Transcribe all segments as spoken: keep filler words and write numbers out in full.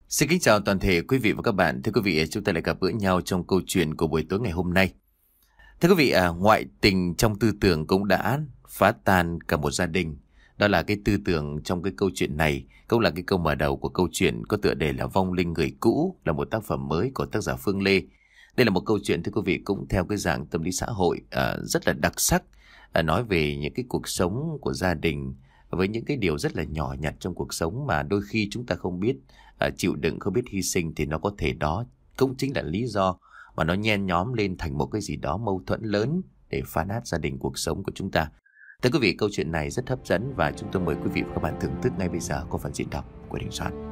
Xin kính chào toàn thể quý vị và các bạn. Thưa quý vị, chúng ta lại gặp gỡ nhau trong câu chuyện của buổi tối ngày hôm nay. Thưa quý vị, à, ngoại tình trong tư tưởng cũng đã phá tan cả một gia đình. Đó là cái tư tưởng trong cái câu chuyện này, cũng là cái câu mở đầu của câu chuyện có tựa đề là Vong linh người cũ, là một tác phẩm mới của tác giả Phương Lê. Đây là một câu chuyện, thưa quý vị, cũng theo cái dạng tâm lý xã hội à, rất là đặc sắc, à, nói về những cái cuộc sống của gia đình với những cái điều rất là nhỏ nhặt trong cuộc sống mà đôi khi chúng ta không biết à, chịu đựng, không biết hy sinh, thì nó có thể đó cũng chính là lý do mà nó nhen nhóm lên thành một cái gì đó mâu thuẫn lớn để phá nát gia đình, cuộc sống của chúng ta. Thưa quý vị, câu chuyện này rất hấp dẫn và chúng tôi mời quý vị và các bạn thưởng thức ngay bây giờ qua phần diễn đọc của Đình Soạn.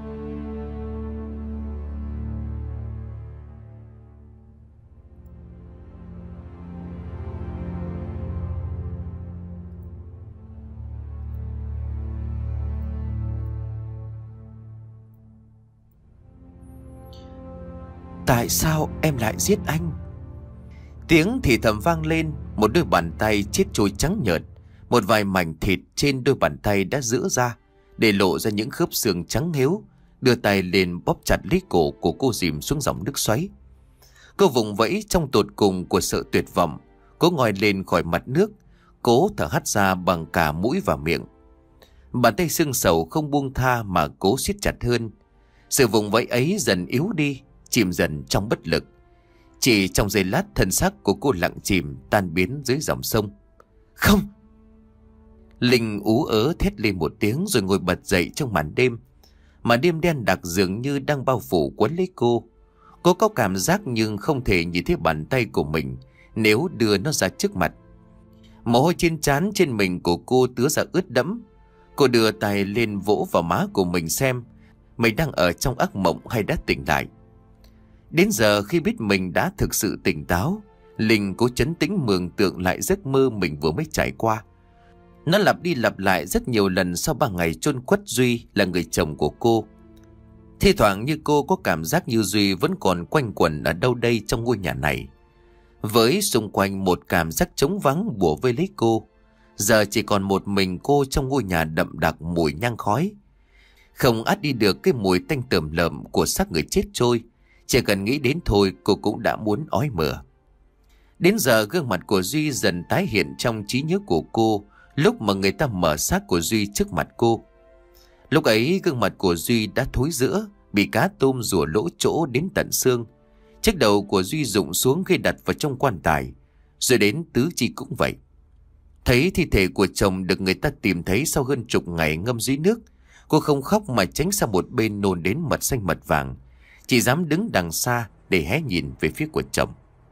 Tại sao em lại giết anh? Tiếng thì thầm vang lên, một đôi bàn tay chết trôi trắng nhợt. Một vài mảnh thịt trên đôi bàn tay đã giãn ra, để lộ ra những khớp xương trắng héo. Đưa tay lên bóp chặt lấy cổ của cô dìm xuống dòng nước xoáy. Cô vùng vẫy trong tột cùng của sự tuyệt vọng. Cố ngoi lên khỏi mặt nước, cố thở hắt ra bằng cả mũi và miệng. Bàn tay xương sầu không buông tha mà cố siết chặt hơn. Sự vùng vẫy ấy dần yếu đi, chìm dần trong bất lực. Chỉ trong giây lát, thân xác của cô lặng chìm, tan biến dưới dòng sông. Không! Linh ú ớ thét lên một tiếng rồi ngồi bật dậy trong màn đêm. Màn đêm đen đặc dường như đang bao phủ quấn lấy cô. Cô có cảm giác nhưng không thể nhìn thấy bàn tay của mình nếu đưa nó ra trước mặt. Mồ hôi trên trán trên mình của cô tứa ra ướt đẫm. Cô đưa tay lên vỗ vào má của mình xem mình đang ở trong ác mộng hay đã tỉnh lại. Đến giờ khi biết mình đã thực sự tỉnh táo, Linh cố trấn tĩnh mường tượng lại giấc mơ mình vừa mới trải qua. Nó lặp đi lặp lại rất nhiều lần sau ba ngày chôn quất Duy là người chồng của cô. Thi thoảng như cô có cảm giác như Duy vẫn còn quanh quẩn ở đâu đây trong ngôi nhà này. Với xung quanh một cảm giác trống vắng bủa vây lấy cô. Giờ chỉ còn một mình cô trong ngôi nhà đậm đặc mùi nhang khói. Không át đi được cái mùi tanh tởm lợm của xác người chết trôi. Chỉ cần nghĩ đến thôi cô cũng đã muốn ói mửa. Đến giờ gương mặt của Duy dần tái hiện trong trí nhớ của cô lúc mà người ta mở xác của Duy trước mặt cô. Lúc ấy gương mặt của Duy đã thối rữa, bị cá tôm rủa lỗ chỗ đến tận xương. Chiếc đầu của Duy rụng xuống khi đặt vào trong quan tài. Rồi đến tứ chi cũng vậy. Thấy thi thể của chồng được người ta tìm thấy sau hơn chục ngày ngâm dưới nước, cô không khóc mà tránh sang một bên nôn đến mật xanh mật vàng. Chỉ dám đứng đằng xa để hé nhìn về phía của chồng.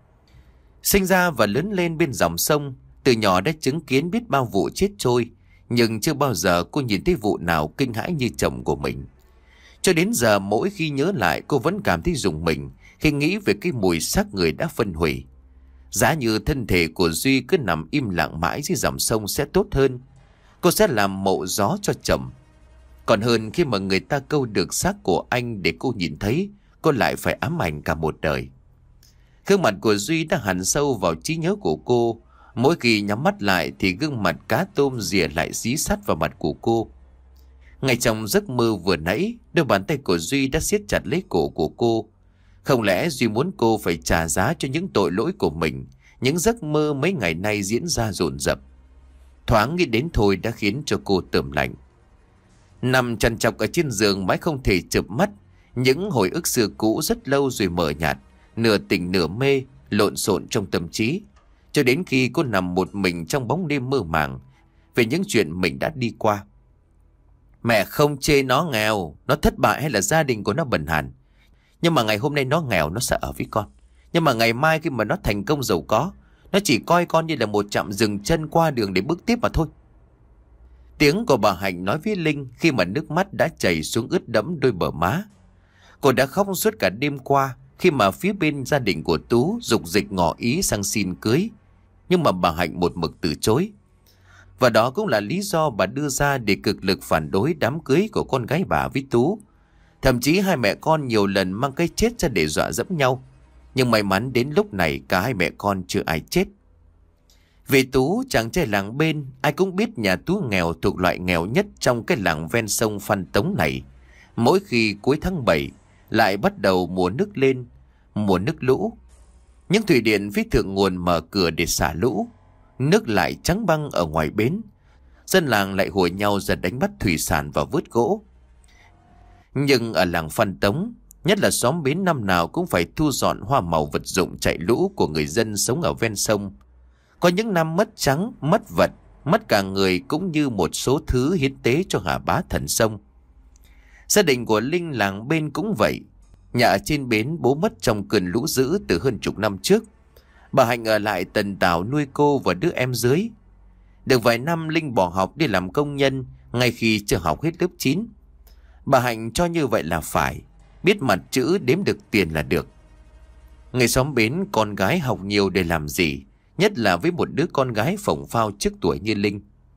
Sinh ra và lớn lên bên dòng sông, từ nhỏ đã chứng kiến biết bao vụ chết trôi, nhưng chưa bao giờ cô nhìn thấy vụ nào kinh hãi như chồng của mình. Cho đến giờ mỗi khi nhớ lại cô vẫn cảm thấy rùng mình khi nghĩ về cái mùi xác người đã phân hủy. Giá như thân thể của Duy cứ nằm im lặng mãi dưới dòng sông sẽ tốt hơn. Cô sẽ làm mộ gió cho chồng. Còn hơn khi mà người ta câu được xác của anh để cô nhìn thấy, cô lại phải ám ảnh cả một đời. Gương mặt của Duy đã hằn sâu vào trí nhớ của cô. Mỗi khi nhắm mắt lại thì gương mặt cá tôm rỉa lại dí sát vào mặt của cô. Ngay trong giấc mơ vừa nãy, đôi bàn tay của Duy đã siết chặt lấy cổ của cô. Không lẽ Duy muốn cô phải trả giá cho những tội lỗi của mình, những giấc mơ mấy ngày nay diễn ra dồn dập. Thoáng nghĩ đến thôi đã khiến cho cô tởm lạnh. Nằm trằn trọc ở trên giường mãi không thể chợp mắt. Những hồi ức xưa cũ rất lâu rồi mờ nhạt, nửa tỉnh nửa mê, lộn xộn trong tâm trí. Cho đến khi cô nằm một mình trong bóng đêm mơ màng về những chuyện mình đã đi qua. Mẹ không chê nó nghèo, nó thất bại hay là gia đình của nó bần hàn. Nhưng mà ngày hôm nay nó nghèo, nó sợ ở với con. Nhưng mà ngày mai khi mà nó thành công giàu có, nó chỉ coi con như là một trạm dừng chân qua đường để bước tiếp mà thôi. Tiếng của bà Hạnh nói với Linh khi mà nước mắt đã chảy xuống ướt đẫm đôi bờ má. Cô đã khóc suốt cả đêm qua khi mà phía bên gia đình của Tú dục dịch ngỏ ý sang xin cưới. Nhưng mà bà Hạnh một mực từ chối. Và đó cũng là lý do bà đưa ra để cực lực phản đối đám cưới của con gái bà với Tú. Thậm chí hai mẹ con nhiều lần mang cái chết ra để dọa dẫm nhau. Nhưng may mắn đến lúc này cả hai mẹ con chưa ai chết. Về Tú, chàng trai làng bên, ai cũng biết nhà Tú nghèo thuộc loại nghèo nhất trong cái làng ven sông Phan Tống này. Mỗi khi cuối tháng bảy, lại bắt đầu mùa nước lên, mùa nước lũ. Những thủy điện phía thượng nguồn mở cửa để xả lũ. Nước lại trắng băng ở ngoài bến. Dân làng lại hùa nhau ra đánh bắt thủy sản và vớt gỗ. Nhưng ở làng Phan Tống, nhất là xóm bến, năm nào cũng phải thu dọn hoa màu vật dụng chạy lũ của người dân sống ở ven sông. Có những năm mất trắng, mất vật, mất cả người cũng như một số thứ hiến tế cho Hà Bá thần sông. Gia đình của Linh làng bên cũng vậy. Nhà ở trên bến bố mất trong cơn lũ dữ từ hơn chục năm trước. Bà Hạnh ở lại tần tảo nuôi cô và đứa em dưới. Được vài năm Linh bỏ học đi làm công nhân ngay khi chưa học hết lớp chín. Bà Hạnh cho như vậy là phải, biết mặt chữ đếm được tiền là được. Người xóm bến con gái học nhiều để làm gì, nhất là với một đứa con gái phồng phao trước tuổi như Linh.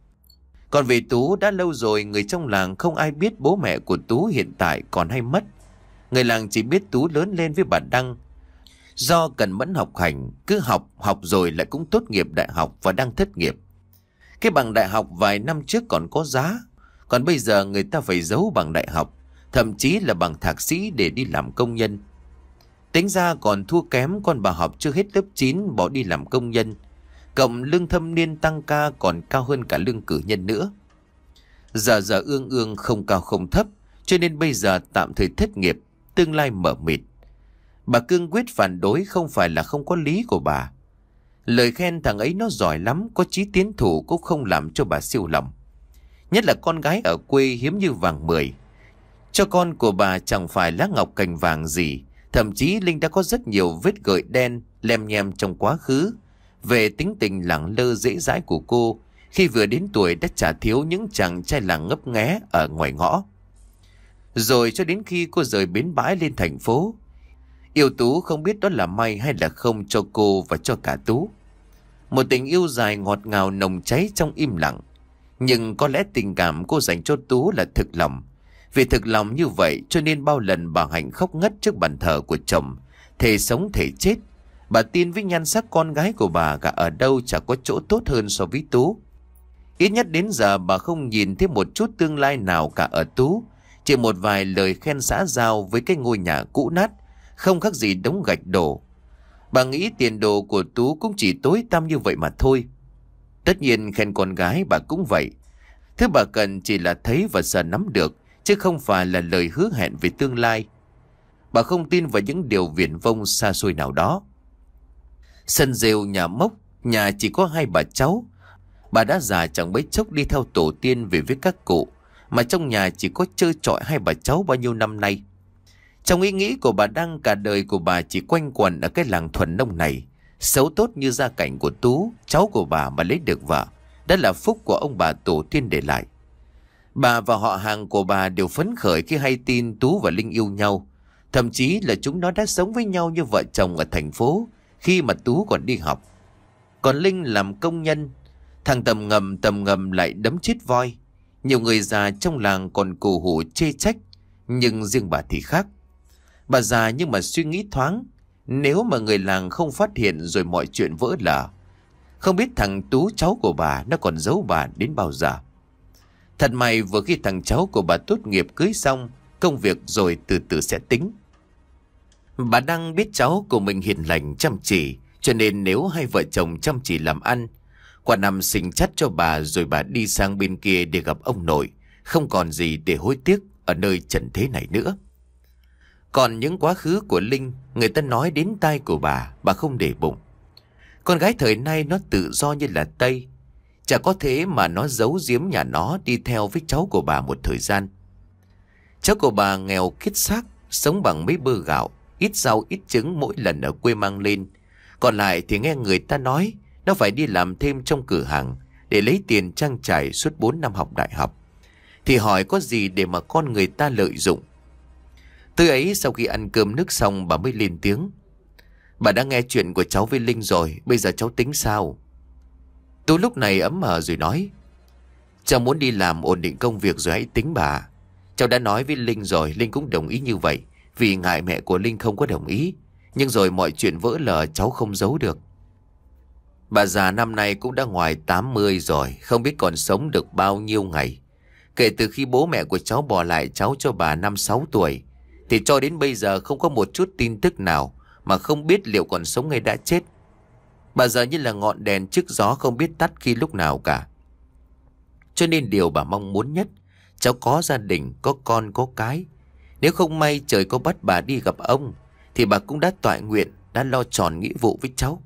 Còn về Tú, đã lâu rồi người trong làng không ai biết bố mẹ của Tú hiện tại còn hay mất. Người làng chỉ biết Tú lớn lên với bà Đăng. Do cần mẫn học hành, cứ học, học rồi lại cũng tốt nghiệp đại học và đang thất nghiệp. Cái bằng đại học vài năm trước còn có giá, còn bây giờ người ta phải giấu bằng đại học, thậm chí là bằng thạc sĩ để đi làm công nhân. Tính ra còn thua kém con bà học chưa hết lớp chín bỏ đi làm công nhân. Cộng lương thâm niên tăng ca còn cao hơn cả lương cử nhân nữa. Giờ giờ ương ương không cao không thấp, cho nên bây giờ tạm thời thất nghiệp, tương lai mờ mịt. Bà cương quyết phản đối không phải là không có lý của bà. Lời khen thằng ấy nó giỏi lắm, có chí tiến thủ cũng không làm cho bà siêu lòng. Nhất là con gái ở quê hiếm như vàng mười. Cho con của bà chẳng phải lá ngọc cành vàng gì. Thậm chí Linh đã có rất nhiều vết gợi đen lem nhem trong quá khứ về tính tình lẳng lơ dễ dãi của cô khi vừa đến tuổi đã chả thiếu những chàng trai làng ngấp nghé ở ngoài ngõ. Rồi cho đến khi cô rời bến bãi lên thành phố, yêu Tú không biết đó là may hay là không cho cô và cho cả Tú. Một tình yêu dài ngọt ngào nồng cháy trong im lặng. Nhưng có lẽ tình cảm cô dành cho Tú là thực lòng. Vì thực lòng như vậy cho nên bao lần bà Hạnh khóc ngất trước bàn thờ của chồng, thề sống thề chết. Bà tin với nhan sắc con gái của bà cả ở đâu chả có chỗ tốt hơn so với Tú. Ít nhất đến giờ bà không nhìn thấy một chút tương lai nào cả ở Tú. Chỉ một vài lời khen xã giao với cái ngôi nhà cũ nát, không khác gì đống gạch đổ. Bà nghĩ tiền đồ của Tú cũng chỉ tối tăm như vậy mà thôi. Tất nhiên khen con gái bà cũng vậy. Thứ bà cần chỉ là thấy và sợ nắm được, chứ không phải là lời hứa hẹn về tương lai. Bà không tin vào những điều viển vông xa xôi nào đó. Sân rêu nhà mốc, nhà chỉ có hai bà cháu. Bà đã già chẳng mấy chốc đi theo tổ tiên về với các cụ, mà trong nhà chỉ có trơ trọi hai bà cháu bao nhiêu năm nay. Trong ý nghĩ của bà Đăng, cả đời của bà chỉ quanh quẩn ở cái làng thuần nông này. Xấu tốt như gia cảnh của Tú, cháu của bà mà lấy được vợ, đó là phúc của ông bà tổ tiên để lại. Bà và họ hàng của bà đều phấn khởi khi hay tin Tú và Linh yêu nhau. Thậm chí là chúng nó đã sống với nhau như vợ chồng ở thành phố khi mà Tú còn đi học. Còn Linh làm công nhân. Thằng Tầm Ngầm Tầm Ngầm lại đấm chết voi. Nhiều người già trong làng còn cù hủ chê trách, nhưng riêng bà thì khác. Bà già nhưng mà suy nghĩ thoáng. Nếu mà người làng không phát hiện rồi mọi chuyện vỡ lở, không biết thằng Tú cháu của bà nó còn giấu bà đến bao giờ. Thật may vừa khi thằng cháu của bà tốt nghiệp cưới xong, công việc rồi từ từ sẽ tính. Bà Đăng biết cháu của mình hiền lành chăm chỉ, cho nên nếu hai vợ chồng chăm chỉ làm ăn, qua năm sinh chắt cho bà rồi bà đi sang bên kia để gặp ông nội, không còn gì để hối tiếc ở nơi trần thế này nữa. Còn những quá khứ của Linh, người ta nói đến tai của bà, bà không để bụng. Con gái thời nay nó tự do như là Tây. Chả có thế mà nó giấu giếm nhà nó đi theo với cháu của bà một thời gian. Cháu của bà nghèo kiết xác, sống bằng mấy bơ gạo, ít rau ít trứng mỗi lần ở quê mang lên. Còn lại thì nghe người ta nói nó phải đi làm thêm trong cửa hàng để lấy tiền trang trải suốt bốn năm học đại học. Thì hỏi có gì để mà con người ta lợi dụng. Từ ấy sau khi ăn cơm nước xong bà mới lên tiếng. Bà đã nghe chuyện của cháu với Linh rồi, bây giờ cháu tính sao? Tú lúc này ấm hờ rồi nói. Cháu muốn đi làm ổn định công việc rồi hãy tính bà. Cháu đã nói với Linh rồi, Linh cũng đồng ý như vậy. Vì ngại mẹ của Linh không có đồng ý. Nhưng rồi mọi chuyện vỡ lở cháu không giấu được. Bà già năm nay cũng đã ngoài tám mươi rồi, không biết còn sống được bao nhiêu ngày. Kể từ khi bố mẹ của cháu bỏ lại cháu cho bà năm sáu tuổi, thì cho đến bây giờ không có một chút tin tức nào mà không biết liệu còn sống hay đã chết. Bà giờ như là ngọn đèn trước gió không biết tắt khi lúc nào cả. Cho nên điều bà mong muốn nhất, cháu có gia đình, có con, có cái. Nếu không may trời có bắt bà đi gặp ông, thì bà cũng đã toại nguyện, đã lo tròn nghĩa vụ với cháu.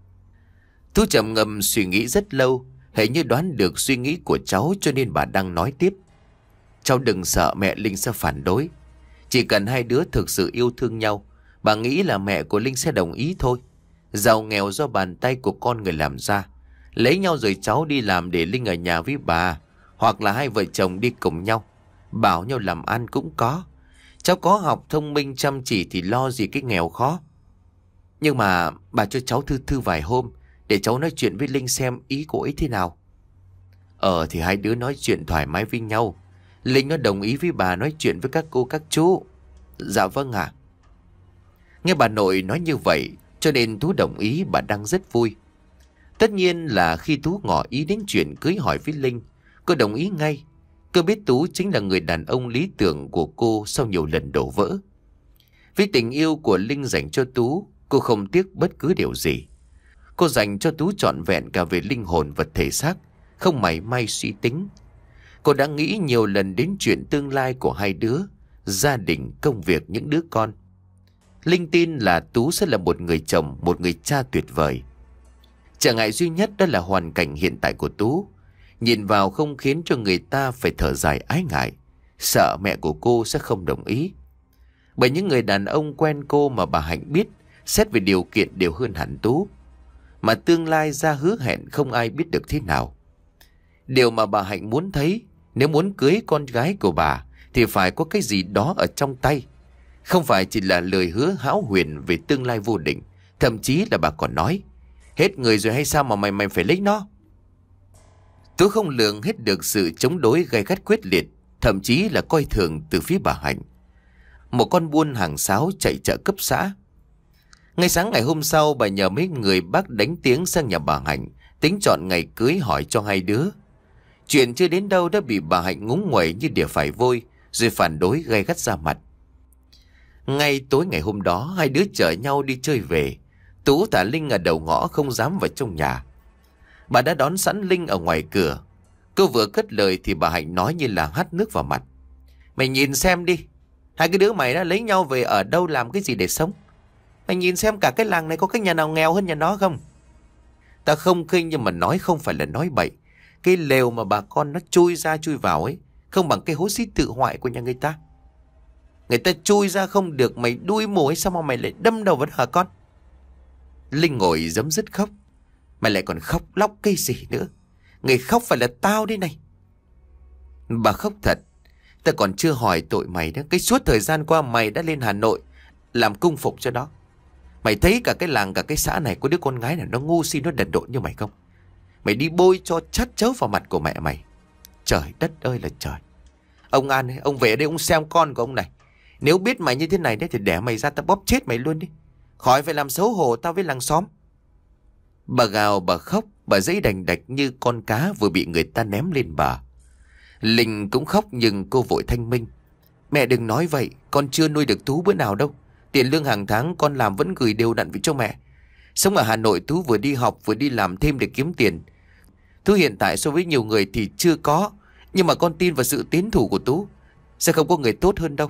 Tú trầm ngâm suy nghĩ rất lâu, hình như đoán được suy nghĩ của cháu, cho nên bà đang nói tiếp. Cháu đừng sợ mẹ Linh sẽ phản đối. Chỉ cần hai đứa thực sự yêu thương nhau, bà nghĩ là mẹ của Linh sẽ đồng ý thôi. Giàu nghèo do bàn tay của con người làm ra. Lấy nhau rồi cháu đi làm để Linh ở nhà với bà, hoặc là hai vợ chồng đi cùng nhau, bảo nhau làm ăn cũng có. Cháu có học thông minh chăm chỉ thì lo gì cái nghèo khó. Nhưng mà bà cho cháu thư thư vài hôm, để cháu nói chuyện với Linh xem ý cô ấy thế nào. Ờ thì hai đứa nói chuyện thoải mái với nhau. Linh nó đồng ý với bà nói chuyện với các cô các chú. Dạ vâng ạ. Nghe bà nội nói như vậy, cho nên Tú đồng ý, bà đang rất vui. Tất nhiên là khi Tú ngỏ ý đến chuyện cưới hỏi với Linh, cô đồng ý ngay. Cô biết Tú chính là người đàn ông lý tưởng của cô sau nhiều lần đổ vỡ. Vì tình yêu của Linh dành cho Tú, cô không tiếc bất cứ điều gì. Cô dành cho Tú trọn vẹn cả về linh hồn và thể xác, không mảy may suy tính. Cô đã nghĩ nhiều lần đến chuyện tương lai của hai đứa, gia đình, công việc, những đứa con. Linh tin là Tú sẽ là một người chồng, một người cha tuyệt vời. Trở ngại duy nhất đó là hoàn cảnh hiện tại của Tú. Nhìn vào không khiến cho người ta phải thở dài ái ngại, sợ mẹ của cô sẽ không đồng ý. Bởi những người đàn ông quen cô mà bà Hạnh biết, xét về điều kiện đều hơn hẳn Tú. Mà tương lai ra hứa hẹn không ai biết được thế nào. Điều mà bà Hạnh muốn thấy, nếu muốn cưới con gái của bà, thì phải có cái gì đó ở trong tay. Không phải chỉ là lời hứa hão huyền về tương lai vô định. Thậm chí là bà còn nói, hết người rồi hay sao mà mày mày phải lấy nó. Tú không lường hết được sự chống đối gay gắt quyết liệt, thậm chí là coi thường từ phía bà Hạnh. Một con buôn hàng sáo chạy chợ cấp xã. Ngay sáng ngày hôm sau, bà nhờ mấy người bác đánh tiếng sang nhà bà Hạnh, tính chọn ngày cưới hỏi cho hai đứa. Chuyện chưa đến đâu đã bị bà Hạnh ngúng nguẩy như đỉa phải vôi, rồi phản đối gay gắt ra mặt. Ngay tối ngày hôm đó, hai đứa chở nhau đi chơi về. Tú thả Linh ở đầu ngõ không dám vào trong nhà. Bà đã đón sẵn Linh ở ngoài cửa. Cô vừa cất lời thì bà Hạnh nói như là hắt nước vào mặt. Mày nhìn xem đi, hai cái đứa mày đã lấy nhau về ở đâu làm cái gì để sống? Mày nhìn xem cả cái làng này có cái nhà nào nghèo hơn nhà nó không? Ta không khinh nhưng mà nói không phải là nói bậy. Cái lều mà bà con nó chui ra chui vào ấy không bằng cái hố xí tự hoại của nhà người ta. Người ta chui ra không được, mày đuôi mù ấy, sao mà mày lại đâm đầu vào hả con? Linh ngồi giấm dứt khóc. Mày lại còn khóc lóc cái gì nữa? Người khóc phải là tao đây này. Bà khóc thật. Ta còn chưa hỏi tội mày đó. Cái suốt thời gian qua mày đã lên Hà Nội làm cung phục cho nó. Mày thấy cả cái làng cả cái xã này có đứa con gái nào nó ngu si, nó đần độn như mày không? Mày đi bôi cho chát chấu vào mặt của mẹ mày. Trời đất ơi là trời. Ông An ấy, ông về đây ông xem con của ông này. Nếu biết mày như thế này đấy thì đẻ mày ra tao bóp chết mày luôn đi. Khỏi phải làm xấu hổ tao với làng xóm. Bà gào bà khóc, bà giãy đành đạch như con cá vừa bị người ta ném lên bờ. Linh cũng khóc nhưng cô vội thanh minh. Mẹ đừng nói vậy, con chưa nuôi được Tú bữa nào đâu. Tiền lương hàng tháng con làm vẫn gửi đều đặn về cho mẹ. Sống ở Hà Nội Tú vừa đi học vừa đi làm thêm để kiếm tiền. Tú hiện tại so với nhiều người thì chưa có, nhưng mà con tin vào sự tiến thủ của Tú. Sẽ không có người tốt hơn đâu.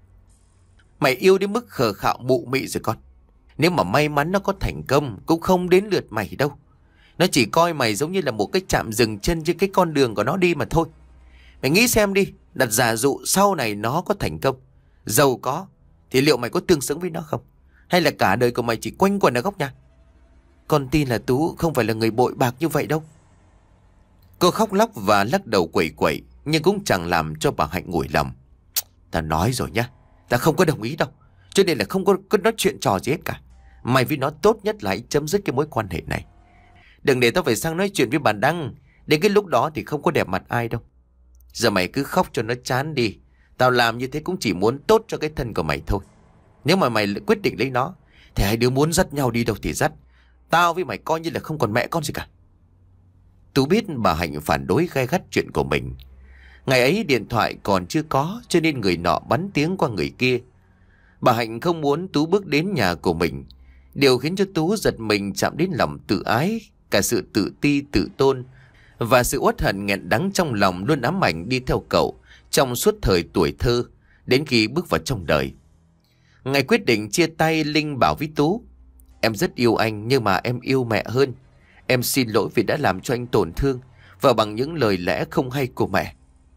Mày yêu đến mức khờ khạo mụ mị rồi con. Nếu mà may mắn nó có thành công cũng không đến lượt mày đâu. Nó chỉ coi mày giống như là một cái chạm dừng chân trên cái con đường của nó đi mà thôi. Mày nghĩ xem đi, đặt giả dụ sau này nó có thành công, giàu có, thì liệu mày có tương xứng với nó không? Hay là cả đời của mày chỉ quanh quẩn ở góc nhà? Con tin là Tú không phải là người bội bạc như vậy đâu. Cô khóc lóc và lắc đầu quẩy quẩy, nhưng cũng chẳng làm cho bà Hạnh nguội lòng. Ta nói rồi nhá, ta không có đồng ý đâu. Cho nên là không có, có nói chuyện trò gì hết cả. Mày với nó tốt nhất là hãy chấm dứt cái mối quan hệ này. Đừng để tao phải sang nói chuyện với bà Đăng. Đến cái lúc đó thì không có đẹp mặt ai đâu. Giờ mày cứ khóc cho nó chán đi. Tao làm như thế cũng chỉ muốn tốt cho cái thân của mày thôi. Nếu mà mày quyết định lấy nó thì hai đứa muốn dắt nhau đi đâu thì dắt. Tao với mày coi như là không còn mẹ con gì cả. Tú biết bà Hạnh phản đối gay gắt chuyện của mình. Ngày ấy điện thoại còn chưa có, cho nên người nọ bắn tiếng qua người kia. Bà Hạnh không muốn Tú bước đến nhà của mình. Điều khiến cho Tú giật mình chạm đến lòng tự ái, cả sự tự ti tự tôn và sự uất hận nghẹn đắng trong lòng luôn ám ảnh đi theo cậu trong suốt thời tuổi thơ, đến khi bước vào trong đời. Ngày quyết định chia tay, Linh bảo với Tú: "Em rất yêu anh nhưng mà em yêu mẹ hơn. Em xin lỗi vì đã làm cho anh tổn thương và bằng những lời lẽ không hay của mẹ."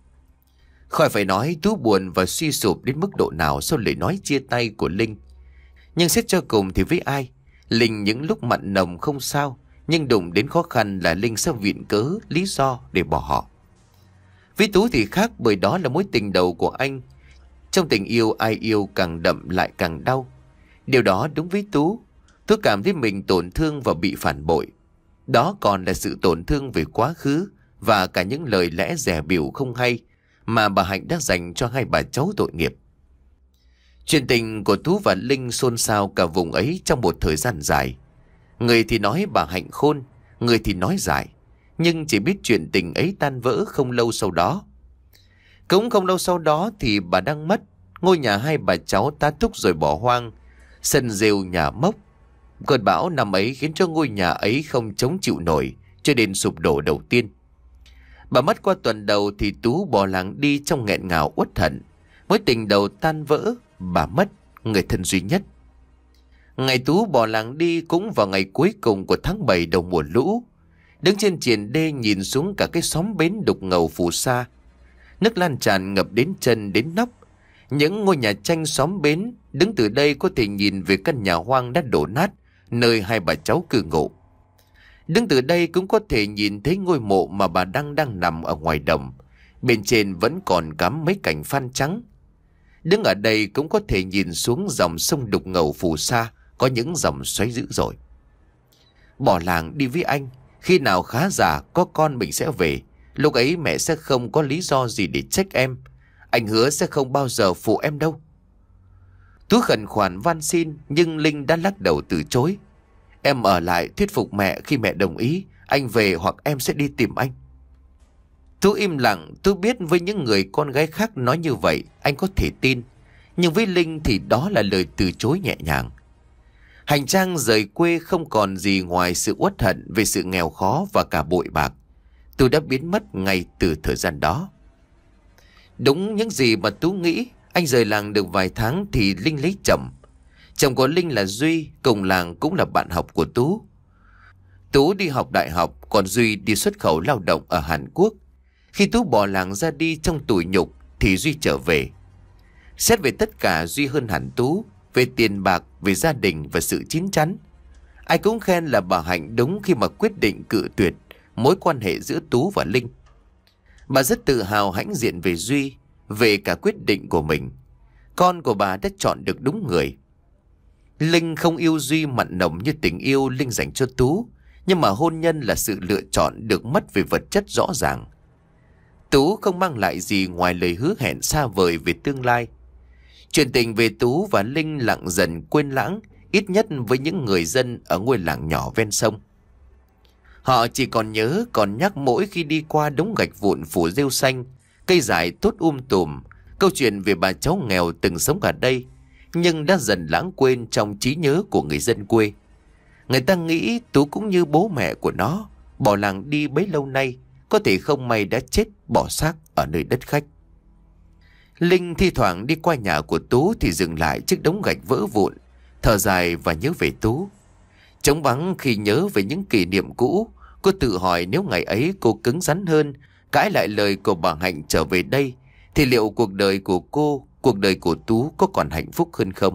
Khỏi phải nói Tú buồn và suy sụp đến mức độ nào sau lời nói chia tay của Linh. Nhưng xét cho cùng thì với ai, Linh những lúc mặn nồng không sao, nhưng đụng đến khó khăn là Linh sẽ viện cớ, lý do để bỏ họ. Với Tú thì khác, bởi đó là mối tình đầu của anh. Trong tình yêu, ai yêu càng đậm lại càng đau. Điều đó đúng với Tú. Tú cảm thấy mình tổn thương và bị phản bội. Đó còn là sự tổn thương về quá khứ và cả những lời lẽ dè bỉu không hay mà bà Hạnh đã dành cho hai bà cháu tội nghiệp. Chuyện tình của Tú và Linh xôn xao cả vùng ấy trong một thời gian dài. Người thì nói bà Hạnh khôn, người thì nói dại, nhưng chỉ biết chuyện tình ấy tan vỡ không lâu sau đó. Cũng không lâu sau đó thì bà đang mất. Ngôi nhà hai bà cháu tá túc rồi bỏ hoang, sân rêu nhà mốc. Cơn bão năm ấy khiến cho ngôi nhà ấy không chống chịu nổi, cho đến sụp đổ đầu tiên. Bà mất qua tuần đầu thì Tú bỏ làng đi trong nghẹn ngào uất hận. Mối tình đầu tan vỡ, bà mất người thân duy nhất. Ngày Tú bỏ làng đi cũng vào ngày cuối cùng của tháng bảy đầu mùa lũ. Đứng trên triền đê nhìn xuống cả cái xóm bến đục ngầu phù sa. Nước lan tràn ngập đến chân đến nóc. Những ngôi nhà tranh xóm bến, đứng từ đây có thể nhìn về căn nhà hoang đã đổ nát, nơi hai bà cháu cư ngụ. Đứng từ đây cũng có thể nhìn thấy ngôi mộ mà bà Đăng đang nằm ở ngoài đồng. Bên trên vẫn còn cắm mấy cành phan trắng. Đứng ở đây cũng có thể nhìn xuống dòng sông đục ngầu phù sa, có những dòng xoáy dữ dội. Bỏ làng đi với anh, khi nào khá giả có con mình sẽ về. Lúc ấy mẹ sẽ không có lý do gì để trách em. Anh hứa sẽ không bao giờ phụ em đâu. Tú khẩn khoản van xin, nhưng Linh đã lắc đầu từ chối. Em ở lại thuyết phục mẹ, khi mẹ đồng ý anh về hoặc em sẽ đi tìm anh. Tú im lặng. Tú biết với những người con gái khác nói như vậy anh có thể tin, nhưng với Linh thì đó là lời từ chối nhẹ nhàng. Hành trang rời quê không còn gì ngoài sự uất hận về sự nghèo khó và cả bội bạc. Tú đã biến mất ngay từ thời gian đó. Đúng những gì mà Tú nghĩ. Anh rời làng được vài tháng thì Linh lấy chồng. Chồng của Linh là Duy, cùng làng cũng là bạn học của Tú. Tú đi học đại học, còn Duy đi xuất khẩu lao động ở Hàn Quốc. Khi Tú bỏ làng ra đi trong tủi nhục thì Duy trở về. Xét về tất cả, Duy hơn hẳn Tú, về tiền bạc, về gia đình và sự chín chắn. Ai cũng khen là bà Hạnh đúng khi mà quyết định cự tuyệt mối quan hệ giữa Tú và Linh. Bà rất tự hào hãnh diện về Duy, về cả quyết định của mình. Con của bà đã chọn được đúng người. Linh không yêu Duy mặn nồng như tình yêu Linh dành cho Tú, nhưng mà hôn nhân là sự lựa chọn được mất về vật chất rõ ràng. Tú không mang lại gì ngoài lời hứa hẹn xa vời về tương lai. Chuyện tình về Tú và Linh lặng dần quên lãng, ít nhất với những người dân ở ngôi làng nhỏ ven sông. Họ chỉ còn nhớ, còn nhắc mỗi khi đi qua đống gạch vụn phủ rêu xanh, cây dại tốt um tùm, câu chuyện về bà cháu nghèo từng sống ở đây, nhưng đã dần lãng quên trong trí nhớ của người dân quê. Người ta nghĩ Tú cũng như bố mẹ của nó, bỏ làng đi bấy lâu nay, có thể không may đã chết bỏ xác ở nơi đất khách. Linh thi thoảng đi qua nhà của Tú thì dừng lại trước đống gạch vỡ vụn, thở dài và nhớ về Tú. Trống vắng khi nhớ về những kỷ niệm cũ, cô tự hỏi nếu ngày ấy cô cứng rắn hơn, cãi lại lời của bà Hạnh trở về đây, thì liệu cuộc đời của cô, cuộc đời của Tú có còn hạnh phúc hơn không?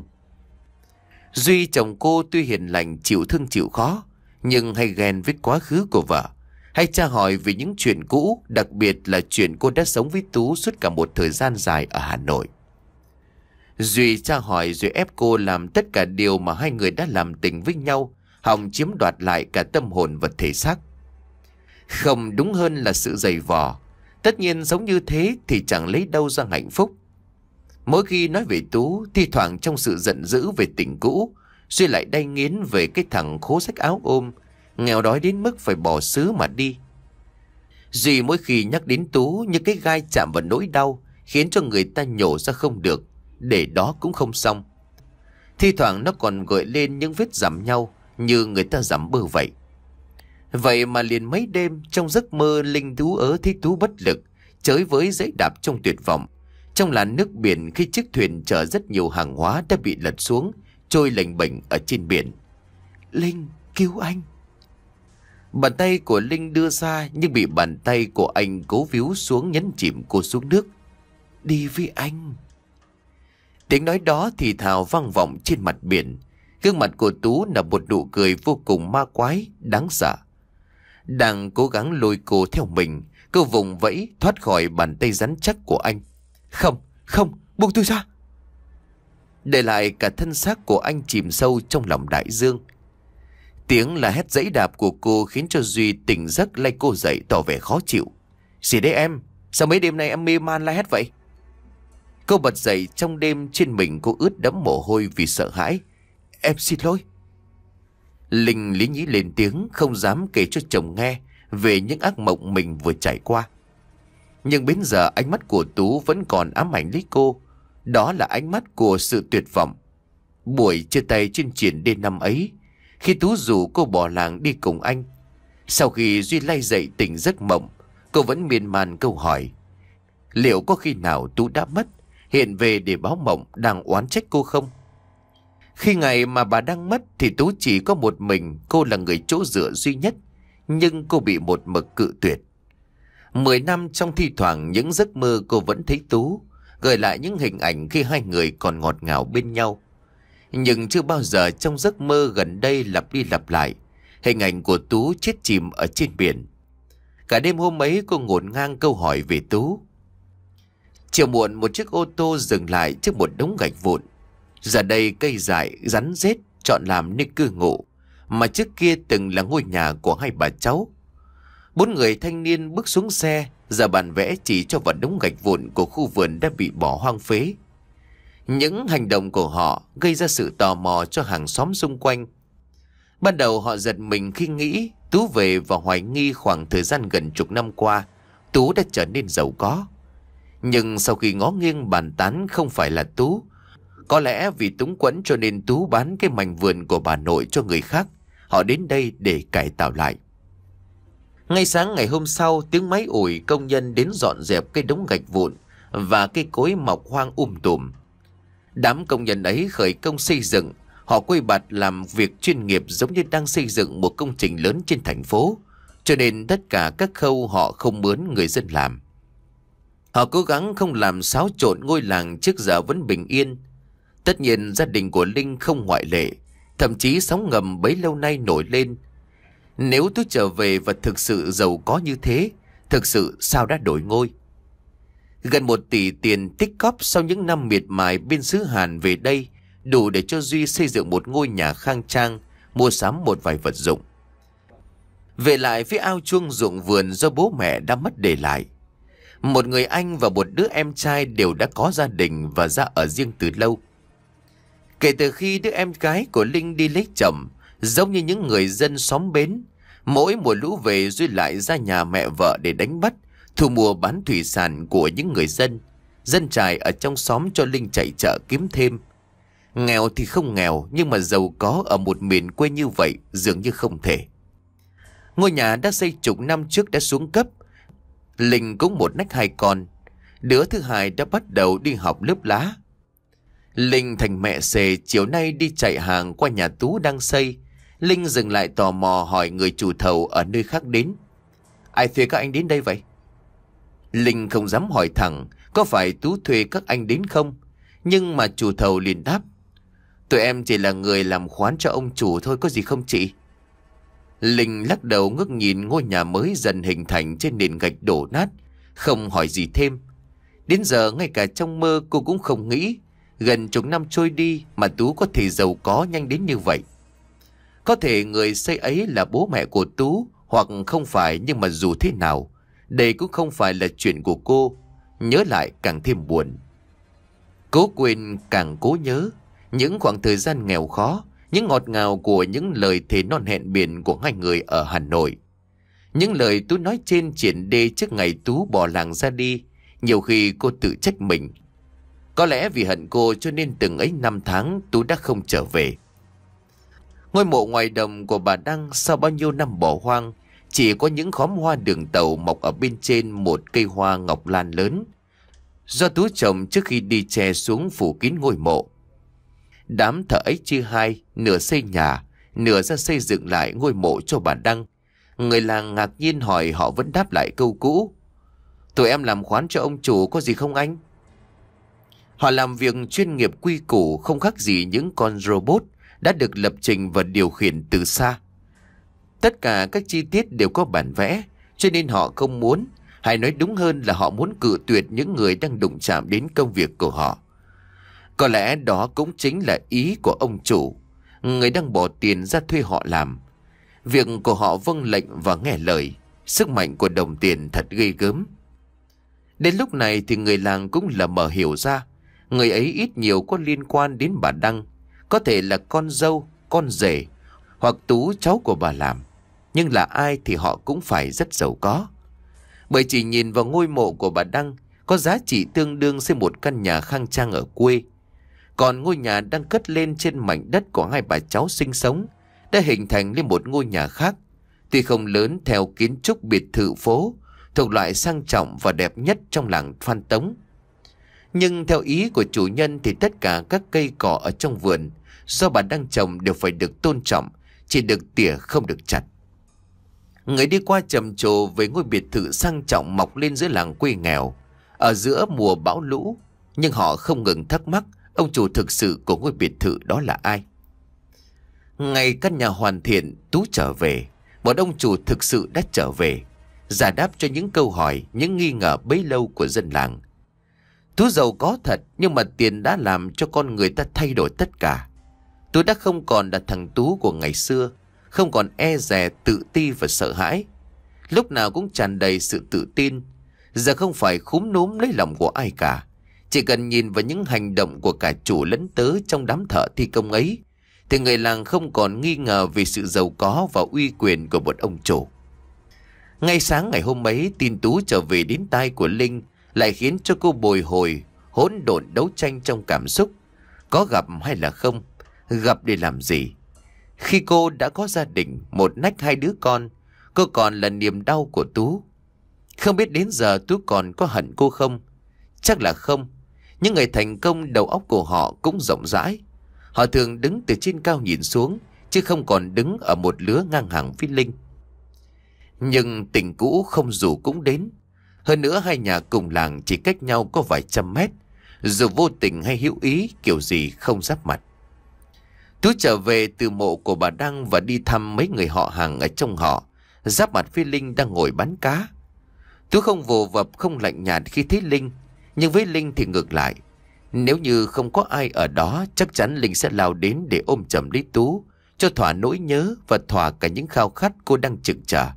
Duy chồng cô tuy hiền lành, chịu thương chịu khó, nhưng hay ghen với quá khứ của vợ, hay tra hỏi về những chuyện cũ, đặc biệt là chuyện cô đã sống với Tú suốt cả một thời gian dài ở Hà Nội. Duy tra hỏi rồi ép cô làm tất cả điều mà hai người đã làm tình với nhau, hòng chiếm đoạt lại cả tâm hồn và thể xác. Không đúng hơn là sự giày vò. Tất nhiên sống như thế thì chẳng lấy đâu ra hạnh phúc. Mỗi khi nói về Tú, thi thoảng trong sự giận dữ về tình cũ, Duy lại đay nghiến về cái thằng khố xách áo ôm, nghèo đói đến mức phải bỏ xứ mà đi. Duy mỗi khi nhắc đến Tú như cái gai chạm vào nỗi đau, khiến cho người ta nhổ ra không được, để đó cũng không xong. Thi thoảng nó còn gợi lên những vết giảm nhau như người ta giảm bơ vậy. Vậy mà liền mấy đêm trong giấc mơ, Linh Tú ớ thấy Tú bất lực, chới với giấy đạp trong tuyệt vọng. Trong làn nước biển khi chiếc thuyền chở rất nhiều hàng hóa đã bị lật xuống, trôi lềnh bềnh ở trên biển. Linh, cứu anh! Bàn tay của Linh đưa ra nhưng bị bàn tay của anh cố víu xuống nhấn chìm cô xuống nước. Đi với anh! Tiếng nói đó thì thào vang vọng trên mặt biển. Gương mặt của Tú là một nụ cười vô cùng ma quái, đáng sợ. Đang cố gắng lôi cô theo mình, cô vùng vẫy thoát khỏi bàn tay rắn chắc của anh. Không, không, buông tôi ra! Để lại cả thân xác của anh chìm sâu trong lòng đại dương. Tiếng là hét giãy đạp của cô khiến cho Duy tỉnh giấc lay cô dậy, tỏ vẻ khó chịu. Gì đấy em? Sao mấy đêm nay em mê man la hét vậy? Cô bật dậy trong đêm, trên mình cô ướt đẫm mồ hôi vì sợ hãi. Em xin lỗi. Linh lý nhí lên tiếng, không dám kể cho chồng nghe về những ác mộng mình vừa trải qua. Nhưng đến giờ ánh mắt của Tú vẫn còn ám ảnh lấy cô. Đó là ánh mắt của sự tuyệt vọng. Buổi chia tay trên triển đê năm ấy, khi Tú rủ cô bỏ làng đi cùng anh, sau khi Duy lay dậy tỉnh giấc mộng, cô vẫn miên man câu hỏi: liệu có khi nào Tú đã mất, hiện về để báo mộng đang oán trách cô không? Khi ngày mà bà đang mất thì Tú chỉ có một mình, cô là người chỗ dựa duy nhất, nhưng cô bị một mực cự tuyệt. Mười năm trong thi thoảng những giấc mơ cô vẫn thấy Tú, gợi lại những hình ảnh khi hai người còn ngọt ngào bên nhau. Nhưng chưa bao giờ trong giấc mơ gần đây lặp đi lặp lại hình ảnh của Tú chết chìm ở trên biển. Cả đêm hôm ấy cô ngổn ngang câu hỏi về Tú. Chiều muộn một chiếc ô tô dừng lại trước một đống gạch vụn. Giờ đây cây dại rắn rết chọn làm nơi cư ngụ, mà trước kia từng là ngôi nhà của hai bà cháu. Bốn người thanh niên bước xuống xe, giờ bàn vẽ chỉ cho vào đống gạch vụn của khu vườn đã bị bỏ hoang phế. Những hành động của họ gây ra sự tò mò cho hàng xóm xung quanh. Ban đầu họ giật mình khi nghĩ Tú về và hoài nghi khoảng thời gian gần chục năm qua Tú đã trở nên giàu có. Nhưng sau khi ngó nghiêng bàn tán không phải là Tú, có lẽ vì túng quẫn cho nên Tú bán cái mảnh vườn của bà nội cho người khác. Họ đến đây để cải tạo lại. Ngay sáng ngày hôm sau, tiếng máy ủi công nhân đến dọn dẹp cây đống gạch vụn và cây cối mọc hoang um tùm. Đám công nhân ấy khởi công xây dựng. Họ quây bạt làm việc chuyên nghiệp giống như đang xây dựng một công trình lớn trên thành phố, cho nên tất cả các khâu họ không mướn người dân làm. Họ cố gắng không làm xáo trộn ngôi làng trước giờ vẫn bình yên. Tất nhiên gia đình của Linh không ngoại lệ. Thậm chí sóng ngầm bấy lâu nay nổi lên. Nếu tôi trở về và thực sự giàu có như thế, thực sự sao đã đổi ngôi? Gần một tỷ tiền tích cóp sau những năm miệt mài bên xứ Hàn về đây đủ để cho Duy xây dựng một ngôi nhà khang trang, mua sắm một vài vật dụng. Về lại phía ao chuông ruộng vườn do bố mẹ đã mất để lại. Một người anh và một đứa em trai đều đã có gia đình và ra ở riêng từ lâu. Kể từ khi đứa em gái của Linh đi lấy chồng, giống như những người dân xóm bến, mỗi mùa lũ về Duy lại ra nhà mẹ vợ để đánh bắt, thu mua bán thủy sản của những người dân. Dân trài ở trong xóm cho Linh chạy chợ kiếm thêm. Nghèo thì không nghèo, nhưng mà giàu có ở một miền quê như vậy dường như không thể. Ngôi nhà đã xây chục năm trước đã xuống cấp. Linh cũng một nách hai con. Đứa thứ hai đã bắt đầu đi học lớp lá. Linh thành mẹ xề, chiều nay đi chạy hàng qua nhà Tú đang xây. Linh dừng lại tò mò hỏi người chủ thầu ở nơi khác đến: ai thuê các anh đến đây vậy? Linh không dám hỏi thẳng có phải Tú thuê các anh đến không, nhưng mà chủ thầu liền đáp: tụi em chỉ là người làm khoán cho ông chủ thôi, có gì không chị? Linh lắc đầu ngước nhìn ngôi nhà mới dần hình thành trên nền gạch đổ nát, không hỏi gì thêm. Đến giờ ngay cả trong mơ cô cũng không nghĩ gần chục năm trôi đi mà Tú có thể giàu có nhanh đến như vậy. Có thể người xây ấy là bố mẹ của Tú, hoặc không phải, nhưng mà dù thế nào đây cũng không phải là chuyện của cô. Nhớ lại càng thêm buồn. Cố quên càng cố nhớ những khoảng thời gian nghèo khó, những ngọt ngào của những lời thề non hẹn biển của hai người ở Hà Nội. Những lời Tú nói trên triển đê trước ngày Tú bỏ làng ra đi. Nhiều khi cô tự trách mình. Có lẽ vì hận cô cho nên từng ấy năm tháng Tú đã không trở về. Ngôi mộ ngoài đồng của bà Đăng sau bao nhiêu năm bỏ hoang, chỉ có những khóm hoa đường tàu mọc ở bên trên một cây hoa ngọc lan lớn, do Tú trồng trước khi đi che xuống phủ kín ngôi mộ. Đám thợ ấy chia hai, nửa xây nhà, nửa ra xây dựng lại ngôi mộ cho bà Đăng. Người làng ngạc nhiên hỏi, họ vẫn đáp lại câu cũ: tụi em làm khoán cho ông chủ, có gì không anh? Họ làm việc chuyên nghiệp quy củ, không khác gì những con robot đã được lập trình và điều khiển từ xa. Tất cả các chi tiết đều có bản vẽ, cho nên họ không muốn, hay nói đúng hơn là họ muốn cự tuyệt những người đang đụng chạm đến công việc của họ. Có lẽ đó cũng chính là ý của ông chủ, người đang bỏ tiền ra thuê họ làm. Việc của họ vâng lệnh và nghe lời. Sức mạnh của đồng tiền thật ghê gớm. Đến lúc này thì người làng cũng lờ mờ hiểu ra, người ấy ít nhiều có liên quan đến bà Đăng. Có thể là con dâu, con rể, hoặc Tú cháu của bà làm. Nhưng là ai thì họ cũng phải rất giàu có. Bởi chỉ nhìn vào ngôi mộ của bà Đăng có giá trị tương đương với một căn nhà khang trang ở quê. Còn ngôi nhà đang cất lên trên mảnh đất của hai bà cháu sinh sống đã hình thành lên một ngôi nhà khác. Tuy không lớn theo kiến trúc biệt thự phố, thuộc loại sang trọng và đẹp nhất trong làng Phan Tống, nhưng theo ý của chủ nhân thì tất cả các cây cỏ ở trong vườn do bà đang trồng đều phải được tôn trọng, chỉ được tỉa không được chặt. Người đi qua trầm trồ về ngôi biệt thự sang trọng mọc lên giữa làng quê nghèo ở giữa mùa bão lũ, nhưng họ không ngừng thắc mắc ông chủ thực sự của ngôi biệt thự đó là ai. Ngày căn nhà hoàn thiện, Tú trở về. Một ông chủ thực sự đã trở về, giải đáp cho những câu hỏi, những nghi ngờ bấy lâu của dân làng. Tú giàu có thật, nhưng mà tiền đã làm cho con người ta thay đổi tất cả. Tú đã không còn là thằng Tú của ngày xưa, không còn e dè, tự ti và sợ hãi. Lúc nào cũng tràn đầy sự tự tin. Giờ không phải khúm núm lấy lòng của ai cả. Chỉ cần nhìn vào những hành động của cả chủ lẫn tớ trong đám thợ thi công ấy, thì người làng không còn nghi ngờ về sự giàu có và uy quyền của một ông chủ. Ngay sáng ngày hôm ấy, tin Tú trở về đến tai của Linh lại khiến cho cô bồi hồi, hỗn độn đấu tranh trong cảm xúc. Có gặp hay là không? Gặp để làm gì? Khi cô đã có gia đình, một nách hai đứa con, cô còn là niềm đau của Tú. Không biết đến giờ Tú còn có hận cô không? Chắc là không. Những người thành công đầu óc của họ cũng rộng rãi. Họ thường đứng từ trên cao nhìn xuống, chứ không còn đứng ở một lứa ngang hàng với Linh. Nhưng tình cũ không dù cũng đến. Hơn nữa hai nhà cùng làng chỉ cách nhau có vài trăm mét. Dù vô tình hay hữu ý, kiểu gì không giáp mặt. Tú trở về từ mộ của bà Đăng và đi thăm mấy người họ hàng ở trong họ, giáp mặt với Linh đang ngồi bán cá. Tú không vồ vập, không lạnh nhạt khi thấy Linh. Nhưng với Linh thì ngược lại. Nếu như không có ai ở đó, chắc chắn Linh sẽ lao đến để ôm chầm lấy Tú, cho thỏa nỗi nhớ và thỏa cả những khao khát cô đang chực chờ.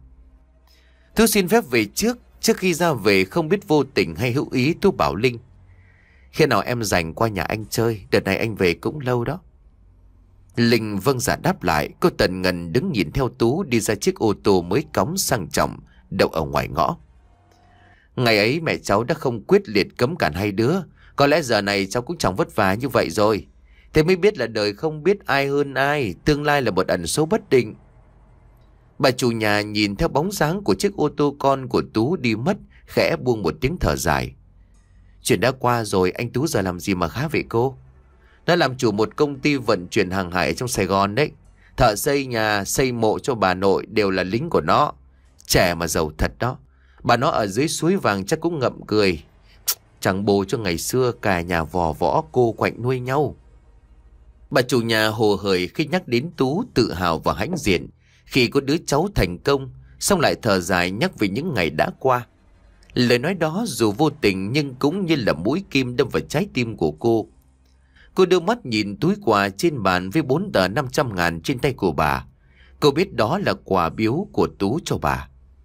Tú xin phép về trước. Trước khi ra về, không biết vô tình hay hữu ý, Tú bảo Linh: khi nào em rảnh qua nhà anh chơi, đợt này anh về cũng lâu đó. Linh vâng dạ đáp lại. Cô tần ngần đứng nhìn theo Tú đi ra chiếc ô tô mới cóng sang trọng đậu ở ngoài ngõ. Ngày ấy mẹ cháu đã không quyết liệt cấm cản hai đứa. Có lẽ giờ này cháu cũng chẳng vất vả như vậy rồi. Thế mới biết là đời không biết ai hơn ai, tương lai là một ẩn số bất định. Bà chủ nhà nhìn theo bóng dáng của chiếc ô tô con của Tú đi mất, khẽ buông một tiếng thở dài. Chuyện đã qua rồi, anh Tú giờ làm gì mà khá vậy cô? Nó làm chủ một công ty vận chuyển hàng hải trong Sài Gòn đấy. Thợ xây nhà, xây mộ cho bà nội đều là lính của nó. Trẻ mà giàu thật đó. Bà nó ở dưới suối vàng chắc cũng ngậm cười. Chẳng bồ cho ngày xưa cả nhà vò võ cô quạnh nuôi nhau. Bà chủ nhà hồ hởi khi nhắc đến Tú, tự hào và hãnh diện khi có đứa cháu thành công, xong lại thở dài nhắc về những ngày đã qua. Lời nói đó dù vô tình nhưng cũng như là mũi kim đâm vào trái tim của cô. Cô đưa mắt nhìn túi quà trên bàn với bốn tờ năm trăm ngàn trên tay của bà. Cô biết đó là quà biếu của Tú cho bà.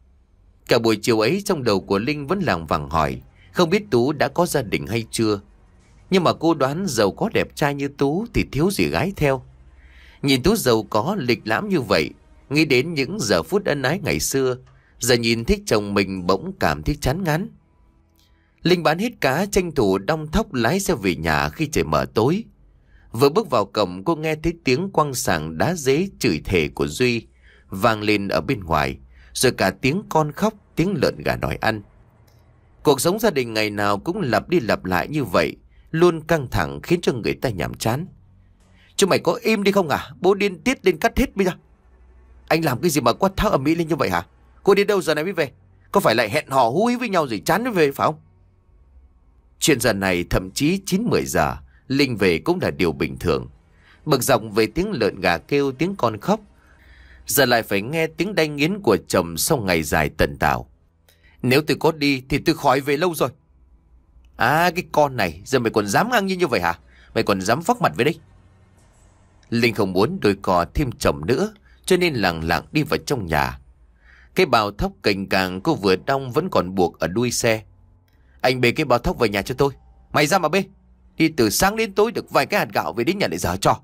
Cả buổi chiều ấy trong đầu của Linh vẫn lảng vảng hỏi, không biết Tú đã có gia đình hay chưa. Nhưng mà cô đoán giàu có đẹp trai như Tú thì thiếu gì gái theo. Nhìn Tú giàu có lịch lãm như vậy, nghĩ đến những giờ phút ân ái ngày xưa, giờ nhìn thích chồng mình bỗng cảm thấy chán ngán. Linh bán hết cá, tranh thủ đong thóc lái xe về nhà khi trời mờ tối. Vừa bước vào cổng, cô nghe thấy tiếng quăng sàng đá dế chửi thề của Duy vang lên ở bên ngoài, rồi cả tiếng con khóc, tiếng lợn gà đòi ăn. Cuộc sống gia đình ngày nào cũng lặp đi lặp lại như vậy, luôn căng thẳng khiến cho người ta nhàm chán. Chứ mày có im đi không à? Bố điên tiết lên cắt hết bây giờ. Anh làm cái gì mà quát tháo ầm ĩ lên như vậy hả? Cô đi đâu giờ này mới về? Có phải lại hẹn hò hú ý với nhau rồi chán mới về phải không? Chuyện giờ này thậm chí chín mười giờ Linh về cũng là điều bình thường. Bực dọc về tiếng lợn gà kêu, tiếng con khóc, giờ lại phải nghe tiếng đay nghiến của chồng sau ngày dài tần tảo. Nếu tôi có đi thì tôi khỏi về lâu rồi. À, cái con này, giờ mày còn dám ngang nhiên như vậy hả? Mày còn dám vóc mặt về đây? Linh không muốn đôi cò thêm chồng nữa, cho nên lặng lặng đi vào trong nhà. Cái bào thóc cành càng cô vừa đong vẫn còn buộc ở đuôi xe. Anh bê cái bào thóc về nhà cho tôi. Mày ra mà bê. Đi từ sáng đến tối được vài cái hạt gạo, về đến nhà lại dở cho.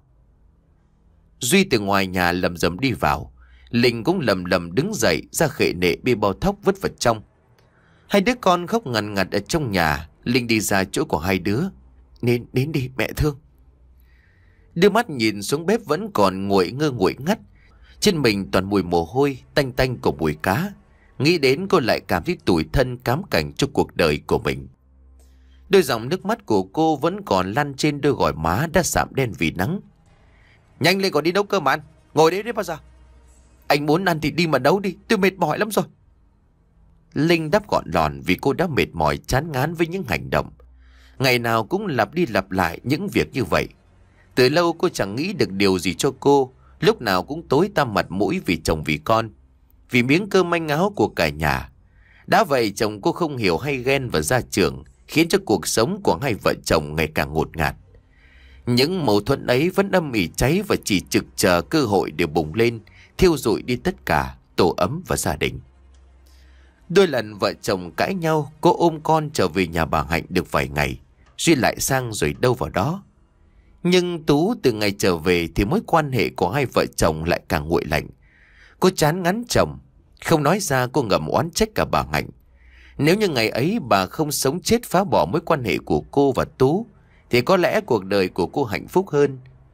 Duy từ ngoài nhà lầm rầm đi vào. Linh cũng lầm lầm đứng dậy ra khệ nệ bê bao thóc vứt vào trong. Hai đứa con khóc ngằn ngặt ở trong nhà. Linh đi ra chỗ của hai đứa. Nên đến đi, mẹ thương. Đưa mắt nhìn xuống bếp vẫn còn nguội ngơ nguội ngắt. Trên mình toàn mùi mồ hôi, tanh tanh của mùi cá. Nghĩ đến cô lại cảm thấy tủi thân, cám cảnh cho cuộc đời của mình. Đôi dòng nước mắt của cô vẫn còn lăn trên đôi gò má đã sạm đen vì nắng. Nhanh lên, còn đi nấu cơm mà ăn. Ngồi đấy đến bao giờ? Anh muốn ăn thì đi mà nấu đi, tôi mệt mỏi lắm rồi. Linh đáp gọn lòn vì cô đã mệt mỏi chán ngán với những hành động. Ngày nào cũng lặp đi lặp lại những việc như vậy. Từ lâu cô chẳng nghĩ được điều gì cho cô. Lúc nào cũng tối tăm mặt mũi vì chồng vì con, vì miếng cơm manh áo của cả nhà. Đã vậy chồng cô không hiểu hay ghen và gia trưởng, khiến cho cuộc sống của hai vợ chồng ngày càng ngột ngạt. Những mâu thuẫn ấy vẫn âm ỉ cháy và chỉ trực chờ cơ hội để bùng lên, thiêu rụi đi tất cả, tổ ấm và gia đình. Đôi lần vợ chồng cãi nhau, cô ôm con trở về nhà bà Hạnh được vài ngày, Duy lại sang rồi đâu vào đó. Nhưng Tú từ ngày trở về thì mối quan hệ của hai vợ chồng lại càng nguội lạnh. Cô chán ngán chồng, không nói ra cô ngầm oán trách cả bà Hạnh. Nếu như ngày ấy bà không sống chết phá bỏ mối quan hệ của cô và Tú, thì có lẽ cuộc đời của cô hạnh phúc hơn.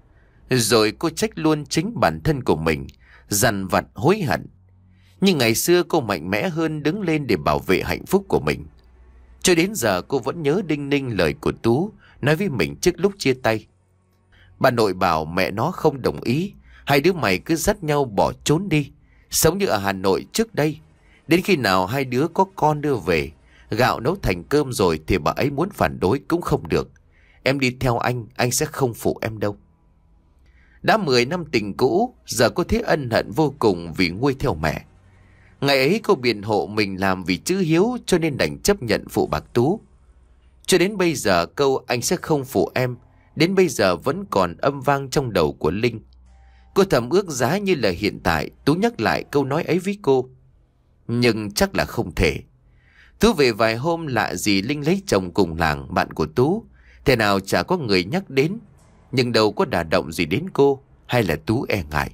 Rồi cô trách luôn chính bản thân của mình, dằn vặt hối hận. Nhưng ngày xưa cô mạnh mẽ hơn, đứng lên để bảo vệ hạnh phúc của mình. Cho đến giờ cô vẫn nhớ đinh ninh lời của Tú nói với mình trước lúc chia tay. Bà nội bảo mẹ nó không đồng ý, hai đứa mày cứ dắt nhau bỏ trốn đi, sống như ở Hà Nội trước đây. Đến khi nào hai đứa có con đưa về, gạo nấu thành cơm rồi thì bà ấy muốn phản đối cũng không được. Em đi theo anh, anh sẽ không phụ em đâu. Đã mười năm tình cũ, giờ cô thấy ân hận vô cùng vì nguôi theo mẹ. Ngày ấy cô biện hộ mình làm vì chữ hiếu cho nên đành chấp nhận phụ bạc Tú. Cho đến bây giờ câu anh sẽ không phụ em đến bây giờ vẫn còn âm vang trong đầu của Linh. Cô thầm ước giá như là hiện tại Tú nhắc lại câu nói ấy với cô. Nhưng chắc là không thể. Tú về vài hôm lạ gì Linh lấy chồng cùng làng bạn của Tú, thế nào chả có người nhắc đến. Nhưng đâu có đả động gì đến cô, hay là Tú e ngại.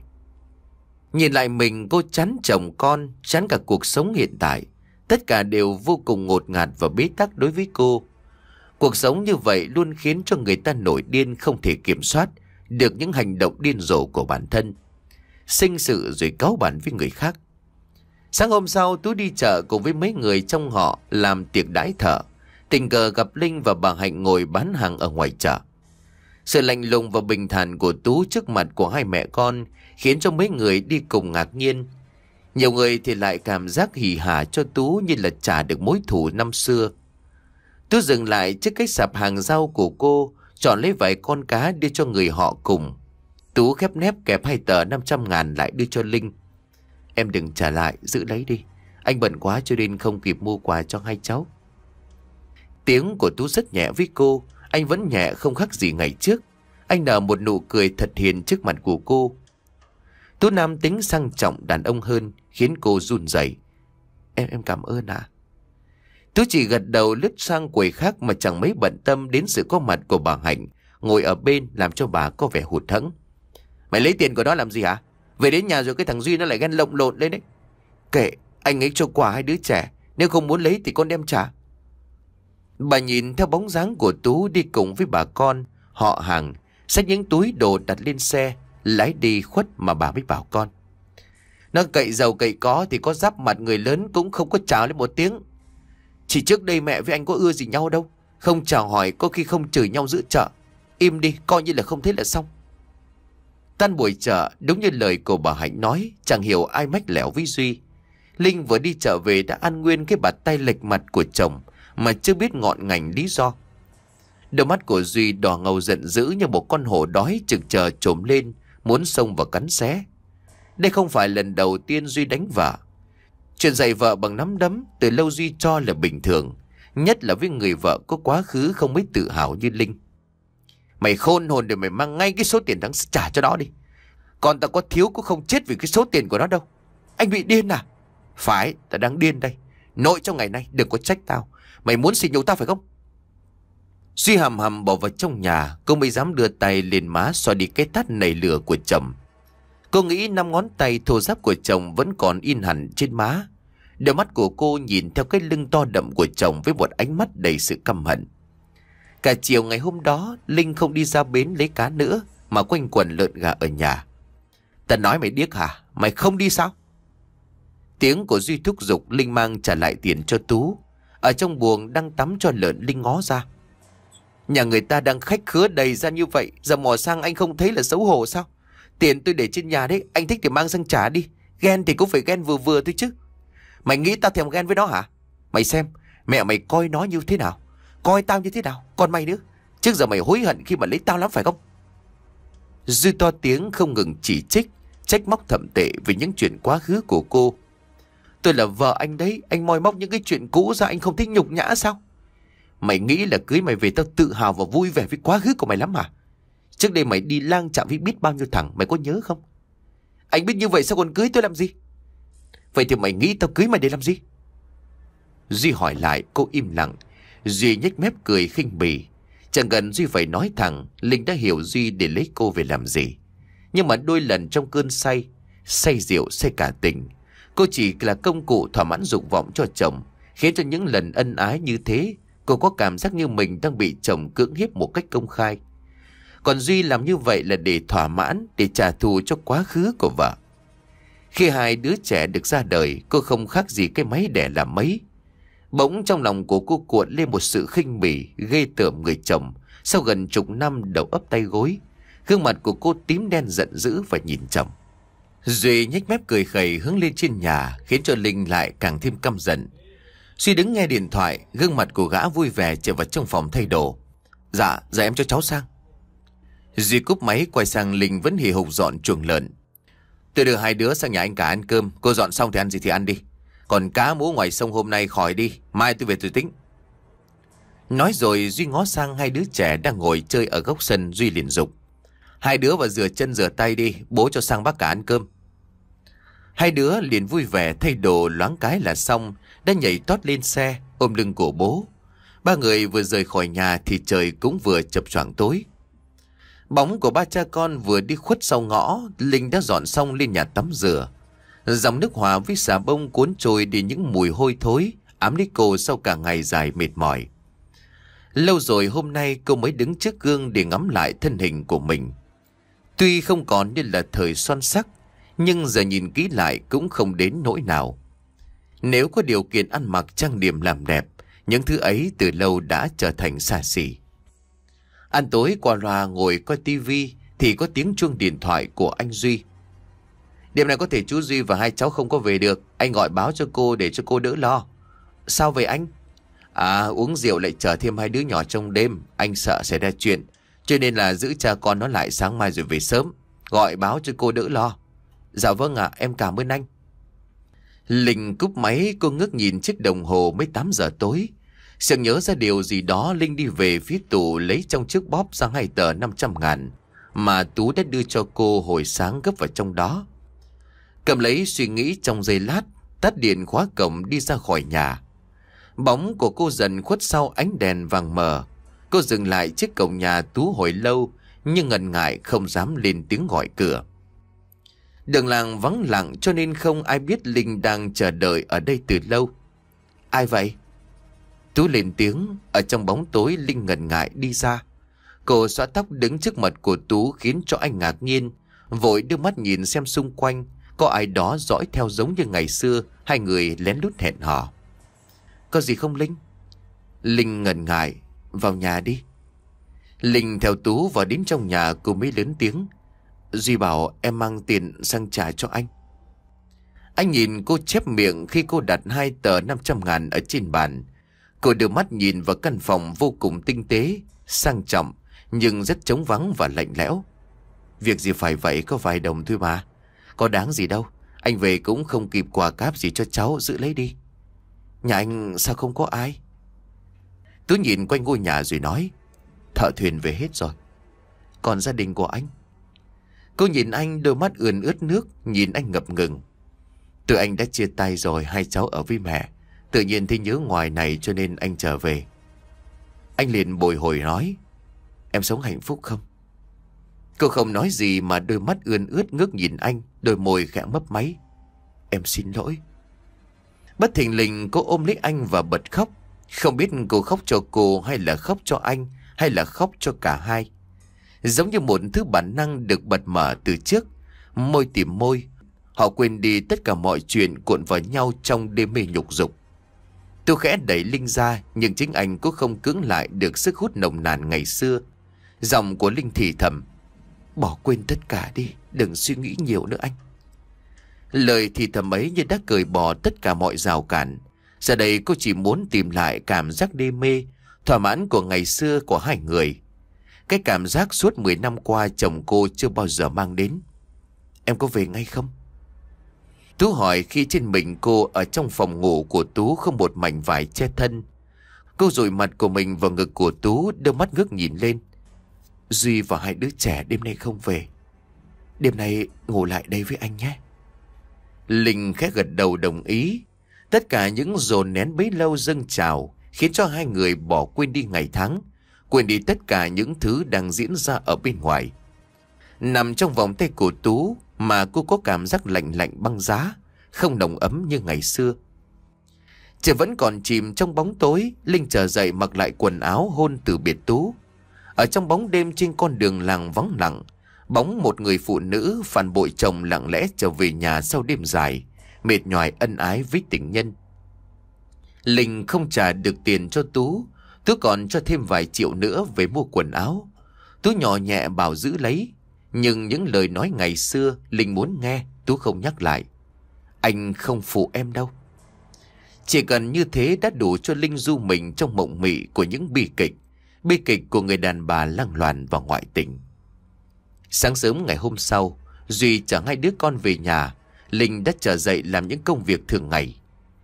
Nhìn lại mình, cô chán chồng con, chán cả cuộc sống hiện tại. Tất cả đều vô cùng ngột ngạt và bế tắc đối với cô. Cuộc sống như vậy luôn khiến cho người ta nổi điên, không thể kiểm soát được những hành động điên rồ của bản thân. Sinh sự rồi cáu bẳn với người khác. Sáng hôm sau, Tú đi chợ cùng với mấy người trong họ làm tiệc đãi thợ. Tình cờ gặp Linh và bà Hạnh ngồi bán hàng ở ngoài chợ. Sự lạnh lùng và bình thản của Tú trước mặt của hai mẹ con khiến cho mấy người đi cùng ngạc nhiên. Nhiều người thì lại cảm giác hỉ hả cho Tú như là trả được mối thù năm xưa. Tú dừng lại trước cái sạp hàng rau của cô, chọn lấy vài con cá đưa cho người họ cùng. Tú khép nép kẹp hai tờ năm trăm ngàn lại đưa cho Linh. Em đừng trả lại, giữ lấy đi. Anh bận quá cho nên không kịp mua quà cho hai cháu. Tiếng của Tú rất nhẹ với cô. Anh vẫn nhẹ không khác gì ngày trước. Anh nở một nụ cười thật hiền trước mặt của cô. Tú nam tính sang trọng đàn ông hơn, khiến cô run rẩy. Em em cảm ơn ạ. À. Tú chỉ gật đầu lướt sang quầy khác mà chẳng mấy bận tâm đến sự có mặt của bà Hạnh ngồi ở bên, làm cho bà có vẻ hụt hẫng. Mày lấy tiền của nó làm gì hả? Về đến nhà rồi cái thằng Duy nó lại ghen lộn lộn lên đấy. Kệ, anh ấy cho quà hai đứa trẻ, nếu không muốn lấy thì con đem trả. Bà nhìn theo bóng dáng của Tú đi cùng với bà con, họ hàng, xách những túi đồ đặt lên xe, lái đi khuất mà bà mới bảo con. Nó cậy giàu cậy có thì có giáp mặt người lớn cũng không có chào lên một tiếng. Chỉ trước đây mẹ với anh có ưa gì nhau đâu. Không chào hỏi có khi không chửi nhau giữa chợ. Im đi, coi như là không thấy là xong. Tan buổi chợ, đúng như lời của bà Hạnh nói, chẳng hiểu ai mách lẻo với Duy. Linh vừa đi chợ về đã ăn nguyên cái bạt tay lệch mặt của chồng mà chưa biết ngọn ngành lý do. Đôi mắt của Duy đỏ ngầu giận dữ như một con hổ đói chực chờ trồm lên, muốn xông vào cắn xé. Đây không phải lần đầu tiên Duy đánh vợ. Chuyện dạy vợ bằng nắm đấm từ lâu Duy cho là bình thường, nhất là với người vợ có quá khứ không mấy tự hào như Linh. Mày khôn hồn để mày mang ngay cái số tiền đáng trả cho nó đi. Còn tao có thiếu cũng không chết vì cái số tiền của nó đâu. Anh bị điên à? Phải, tao đang điên đây. Nội trong ngày nay đừng có trách tao. Mày muốn xỉ nhục tao phải không? Duy hầm hầm bỏ vào trong nhà. Cô mới dám đưa tay lên má xoa đi cái tát nảy lửa của chồng. Cô nghĩ năm ngón tay thô ráp của chồng vẫn còn in hẳn trên má. Đôi mắt của cô nhìn theo cái lưng to đậm của chồng với một ánh mắt đầy sự căm hận. Cả chiều ngày hôm đó, Linh không đi ra bến lấy cá nữa mà quanh quẩn lợn gà ở nhà. Ta nói mày điếc hả? Mày không đi sao? Tiếng của Duy thúc giục Linh mang trả lại tiền cho Tú. Ở trong buồng đang tắm cho lợn, Linh ngó ra. Nhà người ta đang khách khứa đầy ra như vậy, giờ mò sang anh không thấy là xấu hổ sao? Tiền tôi để trên nhà đấy, anh thích thì mang sang trả đi. Ghen thì cũng phải ghen vừa vừa thôi chứ. Mày nghĩ tao thèm ghen với nó hả? Mày xem, mẹ mày coi nó như thế nào, coi tao như thế nào, còn mày nữa. Trước giờ mày hối hận khi mà lấy tao lắm phải không? Duy to tiếng không ngừng chỉ trích, trách móc thậm tệ về những chuyện quá khứ của cô. Tôi là vợ anh đấy, anh moi móc những cái chuyện cũ ra anh không thích nhục nhã sao? Mày nghĩ là cưới mày về tao tự hào và vui vẻ với quá khứ của mày lắm hả? Trước đây mày đi lang chạm với biết bao nhiêu thằng, mày có nhớ không? Anh biết như vậy sao còn cưới tôi làm gì? Vậy thì mày nghĩ tao cưới mày để làm gì? Duy hỏi lại, cô im lặng. Duy nhếch mép cười khinh bỉ. Chẳng cần Duy phải nói thẳng, Linh đã hiểu Duy để lấy cô về làm gì. Nhưng mà đôi lần trong cơn say, say rượu, say cả tình, cô chỉ là công cụ thỏa mãn dục vọng cho chồng, khiến cho những lần ân ái như thế, cô có cảm giác như mình đang bị chồng cưỡng hiếp một cách công khai. Còn Duy làm như vậy là để thỏa mãn, để trả thù cho quá khứ của vợ. Khi hai đứa trẻ được ra đời, cô không khác gì cái máy đẻ làm mấy. Bỗng trong lòng của cô cuộn lên một sự khinh bỉ, ghê tởm người chồng. Sau gần chục năm đầu ấp tay gối, gương mặt của cô tím đen giận dữ và nhìn chồng. Duy nhếch mép cười khẩy hướng lên trên nhà, khiến cho Linh lại càng thêm căm giận. Duy đứng nghe điện thoại, gương mặt của gã vui vẻ chạy vào trong phòng thay đồ. Dạ, dạ em cho cháu sang. Duy cúp máy quay sang Linh vẫn hì hục dọn chuồng lợn. Tôi đưa hai đứa sang nhà anh cả ăn cơm, cô dọn xong thì ăn gì thì ăn đi. Còn cá mú ngoài sông hôm nay khỏi đi, mai tôi về tôi tính. Nói rồi Duy ngó sang hai đứa trẻ đang ngồi chơi ở góc sân. Duy liền dục: Hai đứa vào rửa chân rửa tay đi, bố cho sang bác cả ăn cơm. Hai đứa liền vui vẻ thay đồ loáng cái là xong, đã nhảy tót lên xe ôm lưng của bố. Ba người vừa rời khỏi nhà thì trời cũng vừa chập choạng tối. Bóng của ba cha con vừa đi khuất sau ngõ, Linh đã dọn xong lên nhà tắm rửa. Dòng nước hòa với xà bông cuốn trôi đi những mùi hôi thối ám lấy cô sau cả ngày dài mệt mỏi. Lâu rồi hôm nay cô mới đứng trước gương để ngắm lại thân hình của mình. Tuy không còn như là thời son sắc, nhưng giờ nhìn kỹ lại cũng không đến nỗi nào. Nếu có điều kiện ăn mặc trang điểm làm đẹp, những thứ ấy từ lâu đã trở thành xa xỉ. Ăn tối qua loa ngồi coi tivi thì có tiếng chuông điện thoại của anh Duy. Đêm nay có thể chú Duy và hai cháu không có về được, anh gọi báo cho cô để cho cô đỡ lo. Sao vậy anh? À, uống rượu lại chở thêm hai đứa nhỏ trong đêm, anh sợ xảy ra chuyện, cho nên là giữ cha con nó lại sáng mai rồi về sớm. Gọi báo cho cô đỡ lo. Dạ vâng ạ, em cảm ơn anh. Linh cúp máy, cô ngước nhìn chiếc đồng hồ mới tám giờ tối. Sực nhớ ra điều gì đó, Linh đi về phía tủ lấy trong chiếc bóp ra hai tờ năm trăm ngàn mà Tú đã đưa cho cô hồi sáng gấp vào trong đó. Cầm lấy suy nghĩ trong giây lát, tắt điện khóa cổng đi ra khỏi nhà. Bóng của cô dần khuất sau ánh đèn vàng mờ. Cô dừng lại trước cổng nhà Tú hồi lâu, nhưng ngần ngại không dám lên tiếng gọi cửa. Đường làng vắng lặng cho nên không ai biết Linh đang chờ đợi ở đây từ lâu. Ai vậy? Tú lên tiếng. Ở trong bóng tối Linh ngần ngại đi ra. Cô xõa tóc đứng trước mặt của Tú khiến cho anh ngạc nhiên. Vội đưa mắt nhìn xem xung quanh có ai đó dõi theo giống như ngày xưa. Hai người lén lút hẹn hò. Có gì không Linh? Linh ngần ngại. Vào nhà đi. Linh theo Tú vào đến trong nhà. Cô mới lớn tiếng. Duy bảo em mang tiền sang trả cho anh. Anh nhìn cô chép miệng khi cô đặt hai tờ năm trăm ngàn ở trên bàn. Cô đưa mắt nhìn vào căn phòng vô cùng tinh tế, sang trọng, nhưng rất trống vắng và lạnh lẽo. Việc gì phải vậy, có vài đồng thôi mà. Có đáng gì đâu. Anh về cũng không kịp quà cáp gì cho cháu, giữ lấy đi. Nhà anh sao không có ai? Tú nhìn quanh ngôi nhà rồi nói. Thợ thuyền về hết rồi. Còn gia đình của anh? Cô nhìn anh, đôi mắt ươn ướt nước, nhìn anh ngập ngừng. Tụi anh đã chia tay rồi, hai cháu ở với mẹ. Tự nhiên thấy nhớ ngoài này cho nên anh trở về. Anh liền bồi hồi nói. Em sống hạnh phúc không? Cô không nói gì mà đôi mắt ươn ướt ngước nhìn anh, đôi môi khẽ mấp máy. Em xin lỗi. Bất thình lình cô ôm lấy anh và bật khóc. Không biết cô khóc cho cô hay là khóc cho anh, hay là khóc cho cả hai. Giống như một thứ bản năng được bật mở từ trước. Môi tìm môi. Họ quên đi tất cả mọi chuyện cuộn vào nhau trong đêm mê nhục dục. Tôi khẽ đẩy Linh ra, nhưng chính anh cũng không cưỡng lại được sức hút nồng nàn ngày xưa. Giọng của Linh thì thầm. Bỏ quên tất cả đi, đừng suy nghĩ nhiều nữa anh. Lời thì thầm ấy như đã cởi bỏ tất cả mọi rào cản. Giờ đây cô chỉ muốn tìm lại cảm giác đê mê, thỏa mãn của ngày xưa của hai người. Cái cảm giác suốt mười năm qua chồng cô chưa bao giờ mang đến. Em có về ngay không? Tú hỏi khi trên mình cô ở trong phòng ngủ của Tú không một mảnh vải che thân. Cô dụi mặt của mình vào ngực của Tú, đôi mắt ngước nhìn lên. Duy và hai đứa trẻ đêm nay không về. Đêm nay ngủ lại đây với anh nhé. Linh khẽ gật đầu đồng ý. Tất cả những dồn nén bấy lâu dâng trào khiến cho hai người bỏ quên đi ngày tháng, quên đi tất cả những thứ đang diễn ra ở bên ngoài. Nằm trong vòng tay của Tú mà cô có cảm giác lạnh lạnh băng giá, không nồng ấm như ngày xưa. Trời vẫn còn chìm trong bóng tối. Linh trở dậy mặc lại quần áo hôn từ biệt Tú. Ở trong bóng đêm trên con đường làng vắng lặng, bóng một người phụ nữ phản bội chồng lặng lẽ trở về nhà sau đêm dài, mệt nhoài ân ái với tình nhân. Linh không trả được tiền cho Tú. Tú còn cho thêm vài triệu nữa về mua quần áo. Tú nhỏ nhẹ bảo giữ lấy. Nhưng những lời nói ngày xưa Linh muốn nghe, Tú không nhắc lại. Anh không phụ em đâu. Chỉ cần như thế đã đủ cho Linh du mình trong mộng mị của những bi kịch. Bi kịch của người đàn bà lăng loàn và ngoại tình. Sáng sớm ngày hôm sau, Duy chở hai đứa con về nhà. Linh đã trở dậy làm những công việc thường ngày.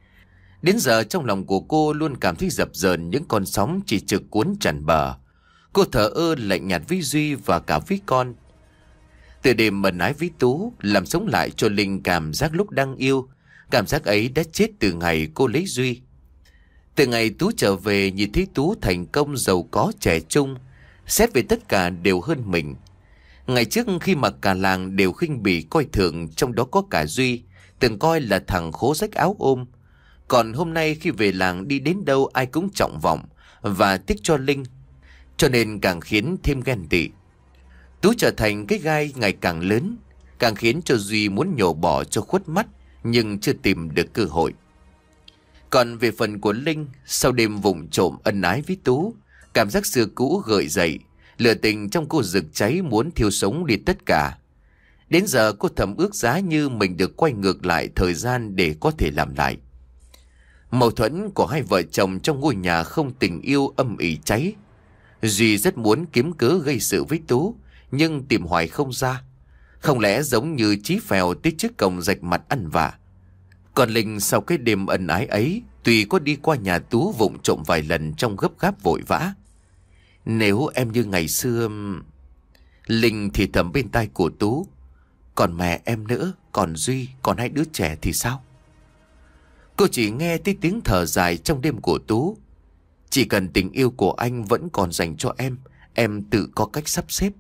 Đến giờ trong lòng của cô luôn cảm thấy dập dờn những con sóng chỉ trực cuốn tràn bờ. Cô thở ơ lạnh nhạt với Duy và cả với con. Từ đêm mần ái với Tú làm sống lại cho Linh cảm giác lúc đang yêu. Cảm giác ấy đã chết từ ngày cô lấy Duy. Từ ngày Tú trở về, nhìn thấy Tú thành công, giàu có, trẻ trung, xét về tất cả đều hơn mình. Ngày trước khi mà cả làng đều khinh bỉ coi thường, trong đó có cả Duy, từng coi là thằng khố rách áo ôm. Còn hôm nay khi về làng đi đến đâu ai cũng trọng vọng và tiếc cho Linh, cho nên càng khiến thêm ghen tị. Tú trở thành cái gai ngày càng lớn, càng khiến cho Duy muốn nhổ bỏ cho khuất mắt, nhưng chưa tìm được cơ hội. Còn về phần của Linh, sau đêm vụng trộm ân ái với Tú, cảm giác xưa cũ gợi dậy, lửa tình trong cô rực cháy muốn thiêu sống đi tất cả. Đến giờ cô thầm ước giá như mình được quay ngược lại thời gian để có thể làm lại. Mâu thuẫn của hai vợ chồng trong ngôi nhà không tình yêu âm ỉ cháy. Duy rất muốn kiếm cớ gây sự với Tú, nhưng tìm hoài không ra. Không lẽ giống như Chí Phèo tới trước cổng rạch mặt ăn vạ. Còn Linh sau cái đêm ân ái ấy, tuy có đi qua nhà Tú vụng trộm vài lần trong gấp gáp vội vã. Nếu em như ngày xưa... Linh thì thầm bên tai của Tú. Còn mẹ em nữa, còn Duy, còn hai đứa trẻ thì sao? Cô chỉ nghe thấy tiếng thở dài trong đêm của Tú. Chỉ cần tình yêu của anh vẫn còn dành cho em, em tự có cách sắp xếp.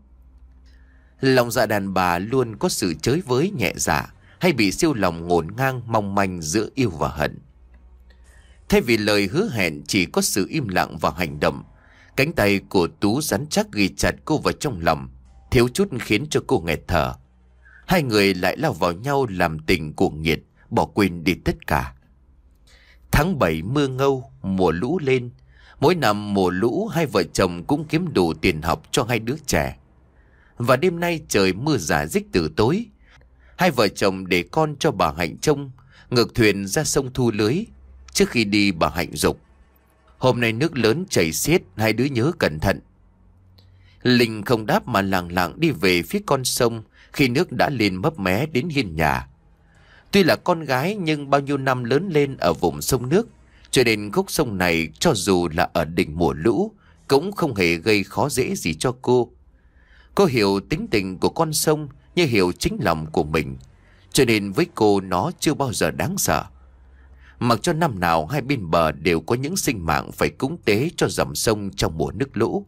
Lòng dạ đàn bà luôn có sự chới với nhẹ dạ, hay bị siêu lòng ngổn ngang mong manh giữa yêu và hận. Thay vì lời hứa hẹn chỉ có sự im lặng và hành động, cánh tay của Tú rắn chắc ghi chặt cô vào trong lòng, thiếu chút khiến cho cô nghẹt thở. Hai người lại lao vào nhau làm tình cuồng nhiệt, bỏ quên đi tất cả. Tháng bảy mưa ngâu, mùa lũ lên. Mỗi năm mùa lũ hai vợ chồng cũng kiếm đủ tiền học cho hai đứa trẻ. Và đêm nay trời mưa rả rích từ tối. Hai vợ chồng để con cho bà Hạnh trông, ngược thuyền ra sông thu lưới. Trước khi đi bà Hạnh giục: "Hôm nay nước lớn chảy xiết, hai đứa nhớ cẩn thận." Linh không đáp mà lảng lảng đi về phía con sông khi nước đã lên mấp mé đến hiên nhà. Tuy là con gái nhưng bao nhiêu năm lớn lên ở vùng sông nước, cho nên khúc sông này cho dù là ở đỉnh mùa lũ cũng không hề gây khó dễ gì cho cô. Cô hiểu tính tình của con sông như hiểu chính lòng của mình, cho nên với cô nó chưa bao giờ đáng sợ. Mặc cho năm nào hai bên bờ đều có những sinh mạng phải cúng tế cho dòng sông trong mùa nước lũ.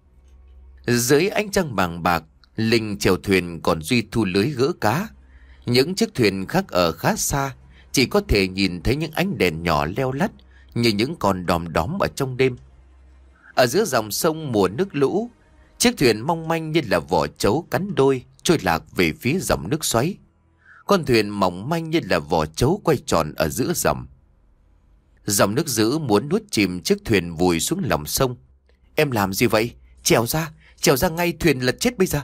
Dưới ánh trăng vàng bạc, Linh chèo thuyền còn Duy thu lưới gỡ cá. Những chiếc thuyền khác ở khá xa, chỉ có thể nhìn thấy những ánh đèn nhỏ leo lắt như những con đom đóm ở trong đêm. Ở giữa dòng sông mùa nước lũ, chiếc thuyền mong manh như là vỏ trấu cắn đôi trôi lạc về phía dòng nước xoáy. Con thuyền mỏng manh như là vỏ trấu quay tròn ở giữa dòng. Dòng nước dữ muốn nuốt chìm chiếc thuyền vùi xuống lòng sông. "Em làm gì vậy? Trèo ra, trèo ra ngay, thuyền lật chết bây giờ."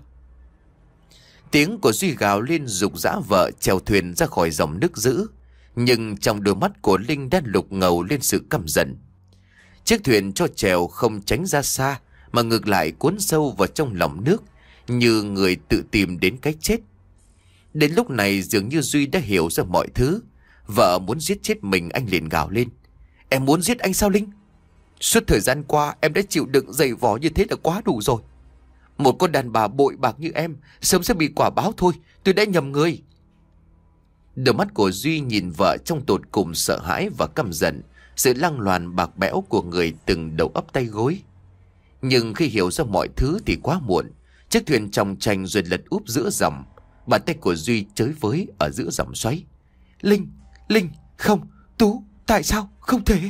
Tiếng của Duy gào lên giục giã vợ chèo thuyền ra khỏi dòng nước dữ. Nhưng trong đôi mắt của Linh đã lục ngầu lên sự căm giận. Chiếc thuyền cho chèo không tránh ra xa, mà ngược lại cuốn sâu vào trong lòng nước, như người tự tìm đến cái chết. Đến lúc này dường như Duy đã hiểu ra mọi thứ. Vợ muốn giết chết mình, anh liền gào lên: "Em muốn giết anh sao Linh? Suốt thời gian qua em đã chịu đựng dày vò như thế là quá đủ rồi. Một con đàn bà bội bạc như em sớm sẽ bị quả báo thôi. Tôi đã nhầm người." Đôi mắt của Duy nhìn vợ trong tột cùng sợ hãi và căm giận sự lăng loàn bạc bẽo của người từng đầu ấp tay gối. Nhưng khi hiểu ra mọi thứ thì quá muộn. Chiếc thuyền chòng chành rồi lật úp giữa dòng. Bàn tay của Duy chới với ở giữa dòng xoáy. "Linh, Linh, không, Tú, tại sao, không thể."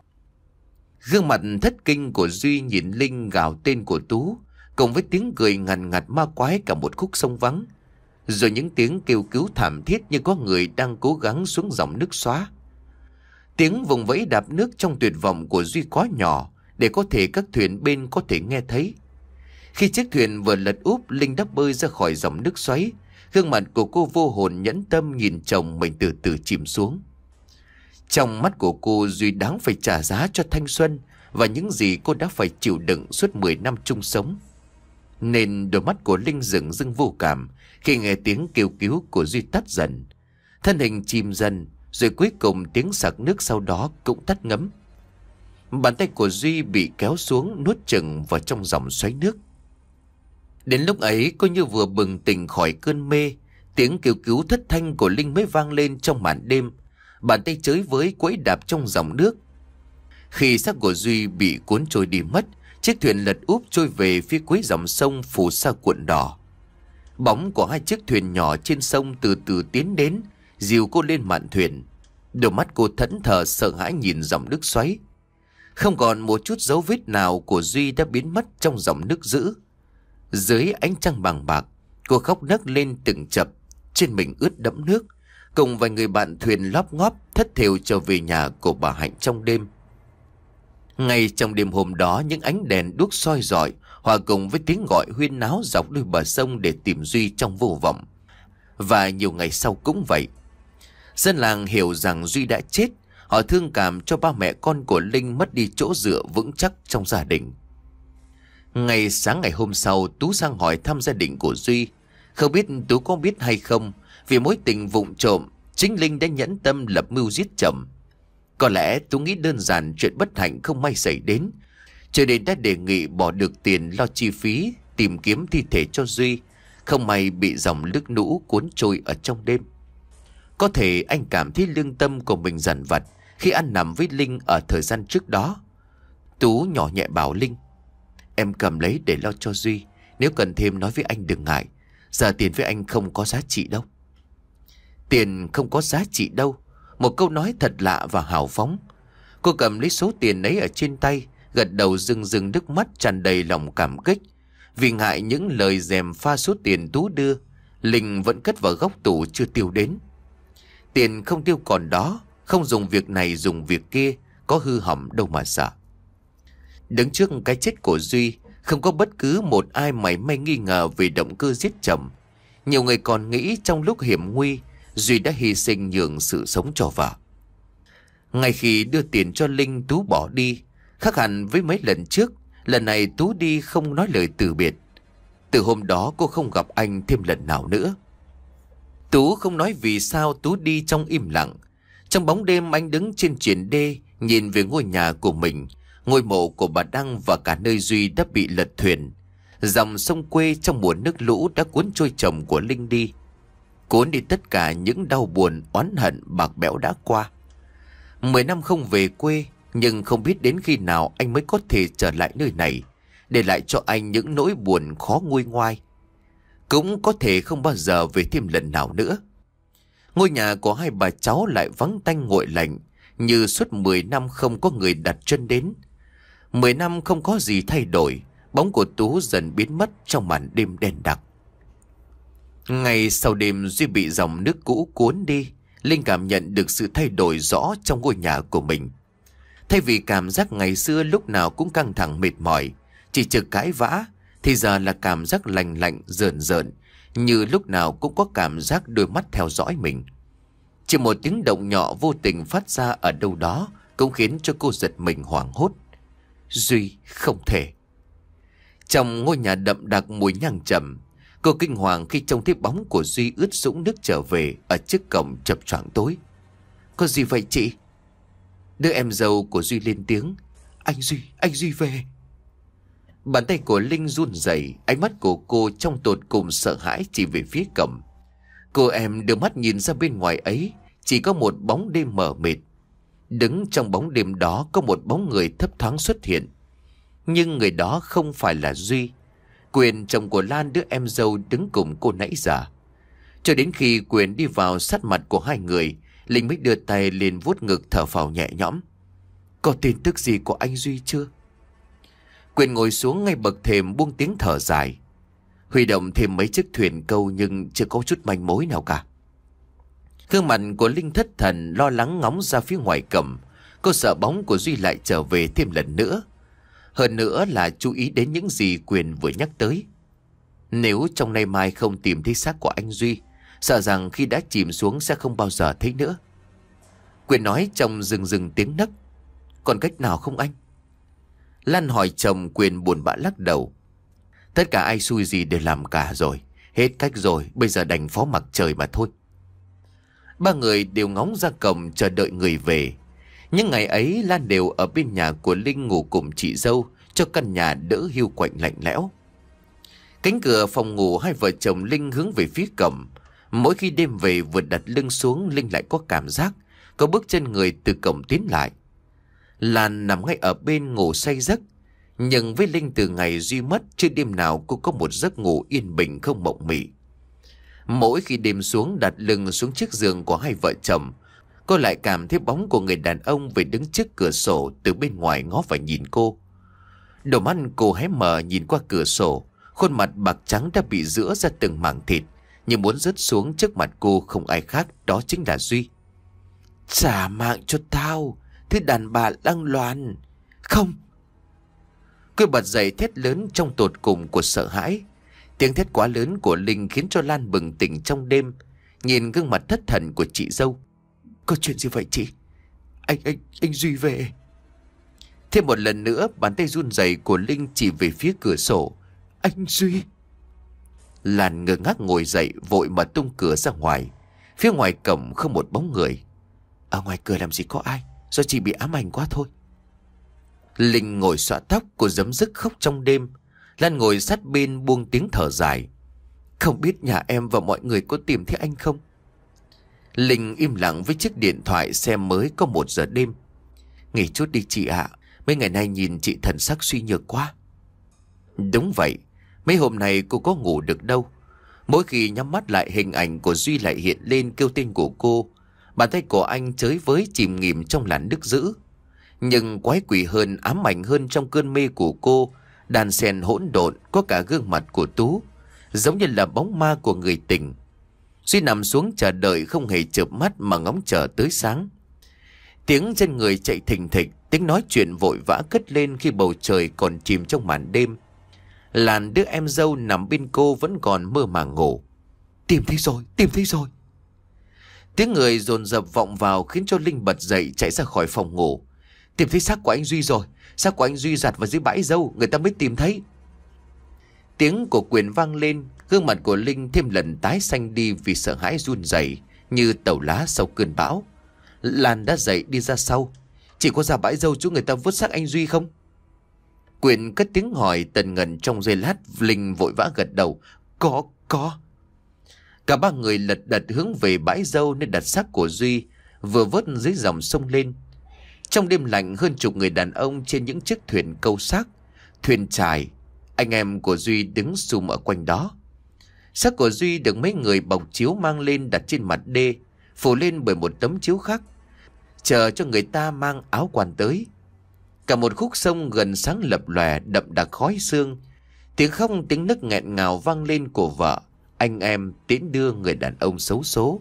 Gương mặt thất kinh của Duy nhìn Linh gào tên của Tú, cùng với tiếng cười ngằn ngặt ma quái cả một khúc sông vắng. Rồi những tiếng kêu cứu thảm thiết như có người đang cố gắng xuống dòng nước xóa. Tiếng vùng vẫy đạp nước trong tuyệt vọng của Duy quá nhỏ để có thể các thuyền bên có thể nghe thấy. Khi chiếc thuyền vừa lật úp, Linh đã bơi ra khỏi dòng nước xoáy. Gương mặt của cô vô hồn nhẫn tâm nhìn chồng mình từ từ chìm xuống. Trong mắt của cô, Duy đáng phải trả giá cho thanh xuân và những gì cô đã phải chịu đựng suốt mười năm chung sống. Nên đôi mắt của Linh dửng dưng vô cảm khi nghe tiếng kêu cứu của Duy tắt dần. Thân hình chìm dần, rồi cuối cùng tiếng sặc nước sau đó cũng tắt ngấm. Bàn tay của Duy bị kéo xuống nuốt chửng vào trong dòng xoáy nước. Đến lúc ấy cô như vừa bừng tỉnh khỏi cơn mê. Tiếng kêu cứu thất thanh của Linh mới vang lên trong màn đêm. Bàn tay chới với quẫy đạp trong dòng nước. Khi xác của Duy bị cuốn trôi đi mất, chiếc thuyền lật úp trôi về phía cuối dòng sông phù sa cuộn đỏ. Bóng của hai chiếc thuyền nhỏ trên sông từ từ tiến đến, dìu cô lên mạn thuyền. Đôi mắt cô thẫn thờ sợ hãi nhìn dòng nước xoáy. Không còn một chút dấu vết nào của Duy đã biến mất trong dòng nước dữ. Dưới ánh trăng vàng bạc, cô khóc nấc lên từng chập, trên mình ướt đẫm nước, cùng vài người bạn thuyền lóp ngóp thất thểu trở về nhà của bà Hạnh trong đêm. Ngay trong đêm hôm đó, những ánh đèn đuốc soi rọi hòa cùng với tiếng gọi huyên náo dọc đôi bờ sông để tìm Duy trong vô vọng. Và nhiều ngày sau cũng vậy. Dân làng hiểu rằng Duy đã chết. Họ thương cảm cho ba mẹ con của Linh mất đi chỗ dựa vững chắc trong gia đình. Ngày sáng ngày hôm sau, Tú sang hỏi thăm gia đình của Duy. Không biết Tú có biết hay không, vì mối tình vụng trộm, chính Linh đã nhẫn tâm lập mưu giết chồng. Có lẽ Tú nghĩ đơn giản chuyện bất hạnh không may xảy đến, cho nên đã đề nghị bỏ được tiền lo chi phí tìm kiếm thi thể cho Duy, không may bị dòng nước lũ cuốn trôi ở trong đêm. Có thể anh cảm thấy lương tâm của mình dằn vặt khi ăn nằm với Linh ở thời gian trước đó. Tú nhỏ nhẹ bảo Linh: "Em cầm lấy để lo cho Duy, nếu cần thêm nói với anh đừng ngại. Giờ tiền với anh không có giá trị đâu." Tiền không có giá trị đâu, một câu nói thật lạ và hào phóng. Cô Cô cầm lấy số tiền ấy ở trên tay, gật đầu rưng rưng nước mắt tràn đầy lòng cảm kích. Vì ngại những lời dèm pha số tiền Tú đưa, Linh vẫn cất vào góc tủ chưa tiêu đến. Tiền không tiêu còn đó, không dùng việc này dùng việc kia, có hư hỏng đâu mà sợ. Đứng trước cái chết của Duy, không có bất cứ một ai mảy may nghi ngờ về động cơ giết chồng. Nhiều người còn nghĩ trong lúc hiểm nguy, Duy đã hy sinh nhường sự sống cho vợ. Ngay khi đưa tiền cho Linh, Tú bỏ đi. Khác hẳn với mấy lần trước, lần này Tú đi không nói lời từ biệt. Từ hôm đó cô không gặp anh thêm lần nào nữa. Tú không nói vì sao Tú đi trong im lặng. Trong bóng đêm anh đứng trên triển đê, nhìn về ngôi nhà của mình, ngôi mộ của bà Đăng và cả nơi Duy đã bị lật thuyền. Dòng sông quê trong mùa nước lũ đã cuốn trôi chồng của Linh đi, cuốn đi tất cả những đau buồn, oán hận bạc bẽo đã qua. Mười năm không về quê, nhưng không biết đến khi nào anh mới có thể trở lại nơi này, để lại cho anh những nỗi buồn khó nguôi ngoai. Cũng có thể không bao giờ về thêm lần nào nữa. Ngôi nhà của hai bà cháu lại vắng tanh nguội lạnh, như suốt mười năm không có người đặt chân đến. Mười năm không có gì thay đổi, bóng của Tú dần biến mất trong màn đêm đen đặc. Ngày sau đêm Duy bị dòng nước cũ cuốn đi, Linh cảm nhận được sự thay đổi rõ trong ngôi nhà của mình. Thay vì cảm giác ngày xưa lúc nào cũng căng thẳng mệt mỏi, chỉ trực cãi vã, thì giờ là cảm giác lành lạnh rờn rợn, như lúc nào cũng có cảm giác đôi mắt theo dõi mình. Chỉ một tiếng động nhỏ vô tình phát ra ở đâu đó cũng khiến cho cô giật mình hoảng hốt. Duy, không thể. Trong ngôi nhà đậm đặc mùi nhang trầm, cô kinh hoàng khi trông thấy bóng của Duy ướt sũng nước trở về ở trước cổng chập choạng tối. Có gì vậy chị? Đứa em dâu của Duy lên tiếng. Anh Duy, anh Duy về. Bàn tay của Linh run rẩy, ánh mắt của cô trong tột cùng sợ hãi chỉ về phía cổng. Cô em đưa mắt nhìn ra bên ngoài ấy, chỉ có một bóng đêm mờ mịt. Đứng trong bóng đêm đó có một bóng người thấp thoáng xuất hiện. Nhưng người đó không phải là Duy. Quyền, chồng của Lan, đứa em dâu đứng cùng cô nãy giờ. Cho đến khi Quyền đi vào sát mặt của hai người, Linh mới đưa tay lên vuốt ngực thở phào nhẹ nhõm. Có tin tức gì của anh Duy chưa? Quyền ngồi xuống ngay bậc thềm buông tiếng thở dài. Huy động thêm mấy chiếc thuyền câu nhưng chưa có chút manh mối nào cả. Gương mặt của Linh thất thần lo lắng ngóng ra phía ngoài cổng. Cô sợ bóng của Duy lại trở về thêm lần nữa. Hơn nữa là chú ý đến những gì Quyền vừa nhắc tới. Nếu trong nay mai không tìm thấy xác của anh Duy, sợ rằng khi đã chìm xuống sẽ không bao giờ thấy nữa. Quyền nói trong rừng rừng tiếng nấc. Còn cách nào không anh? Lan hỏi chồng, Quyền buồn bã lắc đầu. Tất cả ai xui gì đều làm cả rồi. Hết cách rồi, bây giờ đành phó mặc trời mà thôi. Ba người đều ngóng ra cổng chờ đợi người về. Những ngày ấy Lan đều ở bên nhà của Linh ngủ cùng chị dâu, cho căn nhà đỡ hiu quạnh lạnh lẽo. Cánh cửa phòng ngủ hai vợ chồng Linh hướng về phía cổng. Mỗi khi đêm về vừa đặt lưng xuống, Linh lại có cảm giác có bước chân người từ cổng tiến lại. Lan nằm ngay ở bên ngủ say giấc. Nhưng với Linh, từ ngày Duy mất, chưa đêm nào cô có một giấc ngủ yên bình không mộng mị. Mỗi khi đêm xuống đặt lưng xuống chiếc giường của hai vợ chồng, cô lại cảm thấy bóng của người đàn ông về đứng trước cửa sổ từ bên ngoài ngó vào nhìn cô. Đôi mắt cô hé mở nhìn qua cửa sổ, khuôn mặt bạc trắng đã bị rữa ra từng mảng thịt, như muốn rớt xuống trước mặt cô không ai khác, đó chính là Duy. Trả mạng cho tao, thứ đàn bà lăng loàn. Không. Cô bật dậy thét lớn trong tột cùng của sợ hãi. Tiếng thét quá lớn của Linh khiến cho Lan bừng tỉnh trong đêm, nhìn gương mặt thất thần của chị dâu. Có chuyện gì vậy chị? Anh, anh, anh Duy về. Thêm một lần nữa, bàn tay run rẩy của Linh chỉ về phía cửa sổ. Anh Duy. Lan ngơ ngác ngồi dậy, vội mà tung cửa ra ngoài. Phía ngoài cổng không một bóng người. Ở ngoài cửa làm gì có ai, do chị bị ám ảnh quá thôi. Linh ngồi xõa tóc, cô giấm dứt khóc trong đêm. Lan ngồi sát bên buông tiếng thở dài. Không biết nhà em và mọi người có tìm thấy anh không? Linh im lặng với chiếc điện thoại xem mới có một giờ đêm. Nghỉ chút đi chị ạ, mấy ngày nay nhìn chị thần sắc suy nhược quá. Đúng vậy, mấy hôm nay cô có ngủ được đâu. Mỗi khi nhắm mắt lại, hình ảnh của Duy lại hiện lên kêu tên của cô. Bàn tay của anh chới với chìm nghỉm trong làn nước dữ. Nhưng quái quỷ hơn, ám ảnh hơn trong cơn mê của cô, đàn xen hỗn độn có cả gương mặt của Tú, giống như là bóng ma của người tình. Duy nằm xuống chờ đợi không hề chợp mắt mà ngóng chờ tới sáng. Tiếng chân người chạy thình thịch, tiếng nói chuyện vội vã cất lên khi bầu trời còn chìm trong màn đêm. Làn đứa em dâu nằm bên cô vẫn còn mơ màng ngủ. Tìm thấy rồi, tìm thấy rồi. Tiếng người dồn dập vọng vào khiến cho Linh bật dậy chạy ra khỏi phòng ngủ. Tìm thấy xác của anh Duy rồi. Xác của anh Duy giặt vào dưới bãi dâu, người ta mới tìm thấy. Tiếng của Quyền vang lên, gương mặt của Linh thêm lần tái xanh đi vì sợ hãi run rẩy như tàu lá sau cơn bão. Lan đã dậy đi ra sau. Chỉ có ra bãi dâu chỗ người ta vứt xác anh Duy không? Quyền cất tiếng hỏi tần ngần trong giây lát. Linh vội vã gật đầu. Có, có. Cả ba người lật đật hướng về bãi dâu nơi đặt xác của Duy, vừa vớt dưới dòng sông lên. Trong đêm lạnh, hơn chục người đàn ông trên những chiếc thuyền câu xác, thuyền chài, anh em của Duy đứng sum ở quanh đó. Xác của Duy được mấy người bọc chiếu mang lên đặt trên mặt đê, phủ lên bởi một tấm chiếu khác, chờ cho người ta mang áo quan tới. Cả một khúc sông gần sáng lập lòe đậm đặc khói sương. Tiếng khóc tiếng nức nghẹn ngào vang lên của vợ, anh em tiễn đưa người đàn ông xấu số.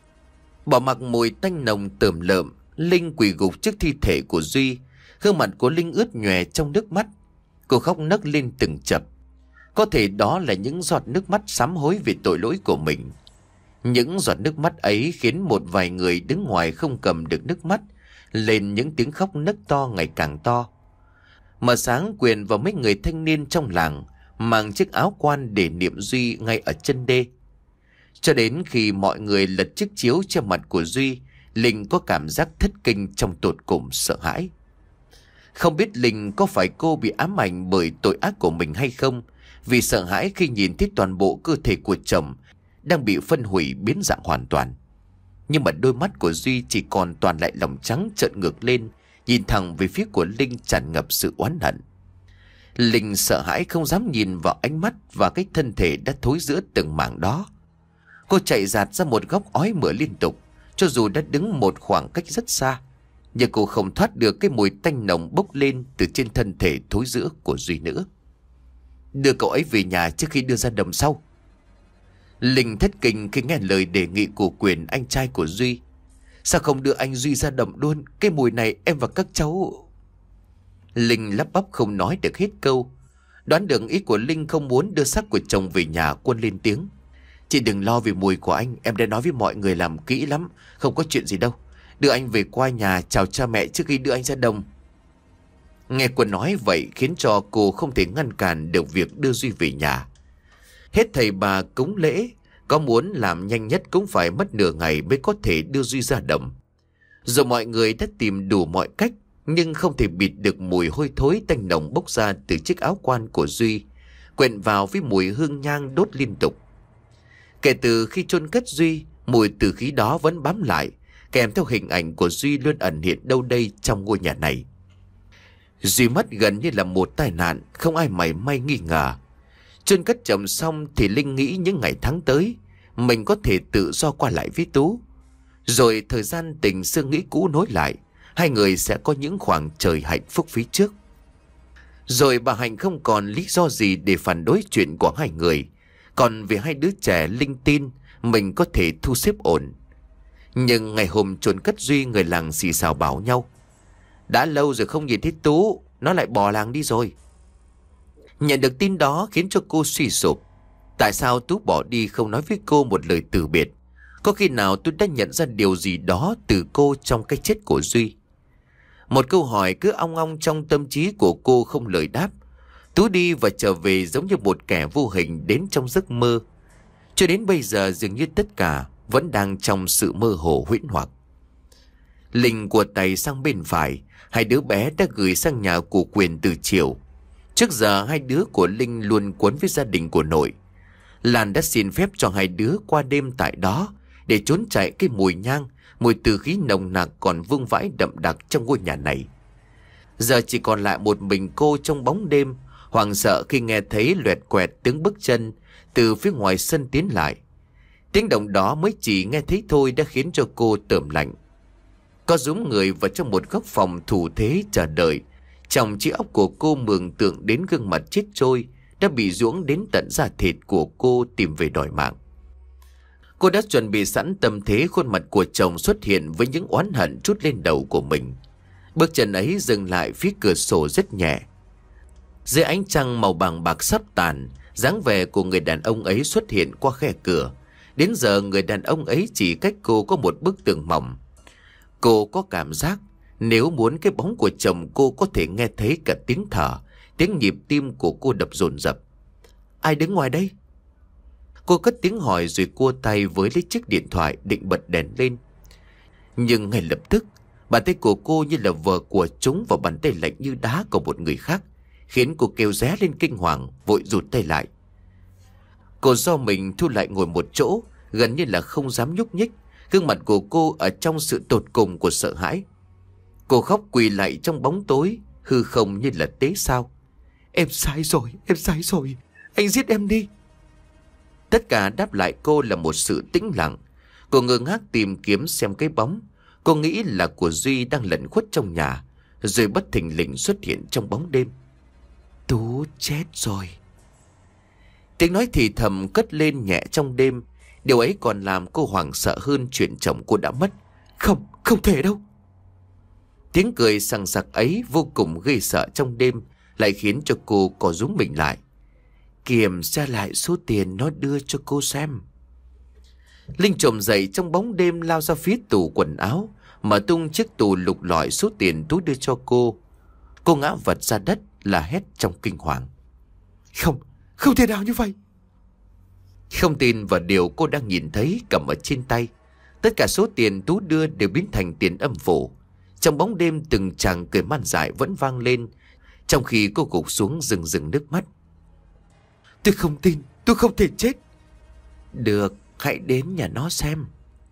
Bỏ mặc mùi tanh nồng tởm lợm, Linh quỳ gục trước thi thể của Duy. Gương mặt của Linh ướt nhòe trong nước mắt. Cô khóc nấc lên từng chập. Có thể đó là những giọt nước mắt sám hối vì tội lỗi của mình. Những giọt nước mắt ấy khiến một vài người đứng ngoài không cầm được nước mắt, lên những tiếng khóc nấc to ngày càng to. Mà sáng Quyền và mấy người thanh niên trong làng mang chiếc áo quan để niệm Duy ngay ở chân đê. Cho đến khi mọi người lật chiếc chiếu che mặt của Duy, Linh có cảm giác thất kinh trong tột cùng sợ hãi. Không biết Linh có phải cô bị ám ảnh bởi tội ác của mình hay không, vì sợ hãi khi nhìn thấy toàn bộ cơ thể của chồng đang bị phân hủy biến dạng hoàn toàn. Nhưng mà đôi mắt của Duy chỉ còn toàn lại lòng trắng trợn ngược lên, nhìn thẳng về phía của Linh tràn ngập sự oán hận. Linh sợ hãi không dám nhìn vào ánh mắt và cái thân thể đã thối rữa từng mảng đó. Cô chạy dạt ra một góc ói mửa liên tục, cho dù đã đứng một khoảng cách rất xa, nhưng cô không thoát được cái mùi tanh nồng bốc lên từ trên thân thể thối rữa của Duy nữa. Đưa cậu ấy về nhà trước khi đưa ra đồng sau. Linh thất kinh khi nghe lời đề nghị của Quyền, anh trai của Duy. Sao không đưa anh Duy ra đầm luôn? Cái mùi này em và các cháu... Linh lắp bắp không nói được hết câu. Đoán được ý của Linh không muốn đưa xác của chồng về nhà, Quân lên tiếng. Chị đừng lo vì mùi của anh, em đã nói với mọi người làm kỹ lắm, không có chuyện gì đâu. Đưa anh về qua nhà chào cha mẹ trước khi đưa anh ra đồng. Nghe Quân nói vậy khiến cho cô không thể ngăn cản được việc đưa Duy về nhà. Hết thầy bà cúng lễ, có muốn làm nhanh nhất cũng phải mất nửa ngày mới có thể đưa Duy ra đồng. Rồi mọi người đã tìm đủ mọi cách, nhưng không thể bịt được mùi hôi thối tanh nồng bốc ra từ chiếc áo quan của Duy, quyện vào với mùi hương nhang đốt liên tục. Kể từ khi chôn cất Duy, mùi tử khí đó vẫn bám lại, kèm theo hình ảnh của Duy luôn ẩn hiện đâu đây trong ngôi nhà này. Duy mất gần như là một tai nạn, không ai mảy may nghi ngờ. Chôn cất chồng xong thì Linh nghĩ những ngày tháng tới mình có thể tự do qua lại với Tú. Rồi thời gian tình xưa nghĩ cũ nối lại, hai người sẽ có những khoảng trời hạnh phúc phía trước. Rồi bà Hạnh không còn lý do gì để phản đối chuyện của hai người. Còn vì hai đứa trẻ Linh tin mình có thể thu xếp ổn. Nhưng ngày hôm chôn cất Duy, người làng xì xào bảo nhau. Đã lâu rồi không nhìn thấy Tú, nó lại bỏ làng đi rồi. Nhận được tin đó khiến cho cô suy sụp. Tại sao Tú bỏ đi không nói với cô một lời từ biệt? Có khi nào Tú đã nhận ra điều gì đó từ cô trong cái chết của Duy? Một câu hỏi cứ ong ong trong tâm trí của cô không lời đáp. Tú đi và trở về giống như một kẻ vô hình đến trong giấc mơ. Cho đến bây giờ dường như tất cả vẫn đang trong sự mơ hồ huyễn hoặc. Linh của tay sang bên phải, hai đứa bé đã gửi sang nhà của Quyền từ chiều. Trước giờ hai đứa của Linh luôn quấn với gia đình của nội. Lan đã xin phép cho hai đứa qua đêm tại đó để trốn chạy cái mùi nhang, mùi từ khí nồng nặc còn vương vãi đậm đặc trong ngôi nhà này. Giờ chỉ còn lại một mình cô trong bóng đêm, hoảng sợ khi nghe thấy loẹt quẹt tiếng bước chân từ phía ngoài sân tiến lại. Tiếng động đó mới chỉ nghe thấy thôi đã khiến cho cô tởm lạnh. Có dúm người vào trong một góc phòng thủ thế chờ đợi. Trong trí óc của cô mường tượng đến gương mặt chết trôi đã bị ruỗng đến tận da thịt của cô tìm về đòi mạng. Cô đã chuẩn bị sẵn tâm thế khuôn mặt của chồng xuất hiện với những oán hận trút lên đầu của mình. Bước chân ấy dừng lại phía cửa sổ rất nhẹ. Dưới ánh trăng màu vàng bạc sắp tàn, dáng vẻ của người đàn ông ấy xuất hiện qua khe cửa. Đến giờ người đàn ông ấy chỉ cách cô có một bức tường mỏng. Cô có cảm giác nếu muốn cái bóng của chồng cô có thể nghe thấy cả tiếng thở, tiếng nhịp tim của cô đập dồn dập. Ai đứng ngoài đây? Cô cất tiếng hỏi rồi cua tay với lấy chiếc điện thoại định bật đèn lên. Nhưng ngay lập tức, bàn tay của cô như là vờ của chúng vào bàn tay lạnh như đá của một người khác, khiến cô kêu ré lên kinh hoàng, vội rụt tay lại. Cô do mình thu lại ngồi một chỗ, gần như là không dám nhúc nhích. Gương mặt của cô ở trong sự tột cùng của sợ hãi. Cô khóc quỳ lại trong bóng tối, hư không như là tế sao. Em sai rồi, em sai rồi, anh giết em đi. Tất cả đáp lại cô là một sự tĩnh lặng. Cô ngơ ngác tìm kiếm xem cái bóng. Cô nghĩ là của Duy đang lẩn khuất trong nhà, rồi bất thình lình xuất hiện trong bóng đêm. Tú chết rồi. Tiếng nói thì thầm cất lên nhẹ trong đêm. Điều ấy còn làm cô hoảng sợ hơn chuyện chồng cô đã mất. Không, không thể đâu. Tiếng cười sằng sặc ấy vô cùng gây sợ trong đêm, lại khiến cho cô co rúm mình lại. Kiểm tra lại số tiền nó đưa cho cô xem. Linh trồm dậy trong bóng đêm, lao ra phía tủ quần áo, mở tung chiếc tủ lục lọi số tiền Tú đưa cho cô. Cô ngã vật ra đất, là hét trong kinh hoàng. Không, không thể nào như vậy. Không tin vào điều cô đang nhìn thấy cầm ở trên tay. Tất cả số tiền Tú đưa đều biến thành tiền âm phủ. Trong bóng đêm từng chàng cười man dại vẫn vang lên, trong khi cô gục xuống rừng rừng nước mắt. Tôi không tin, tôi không thể chết. Được, hãy đến nhà nó xem.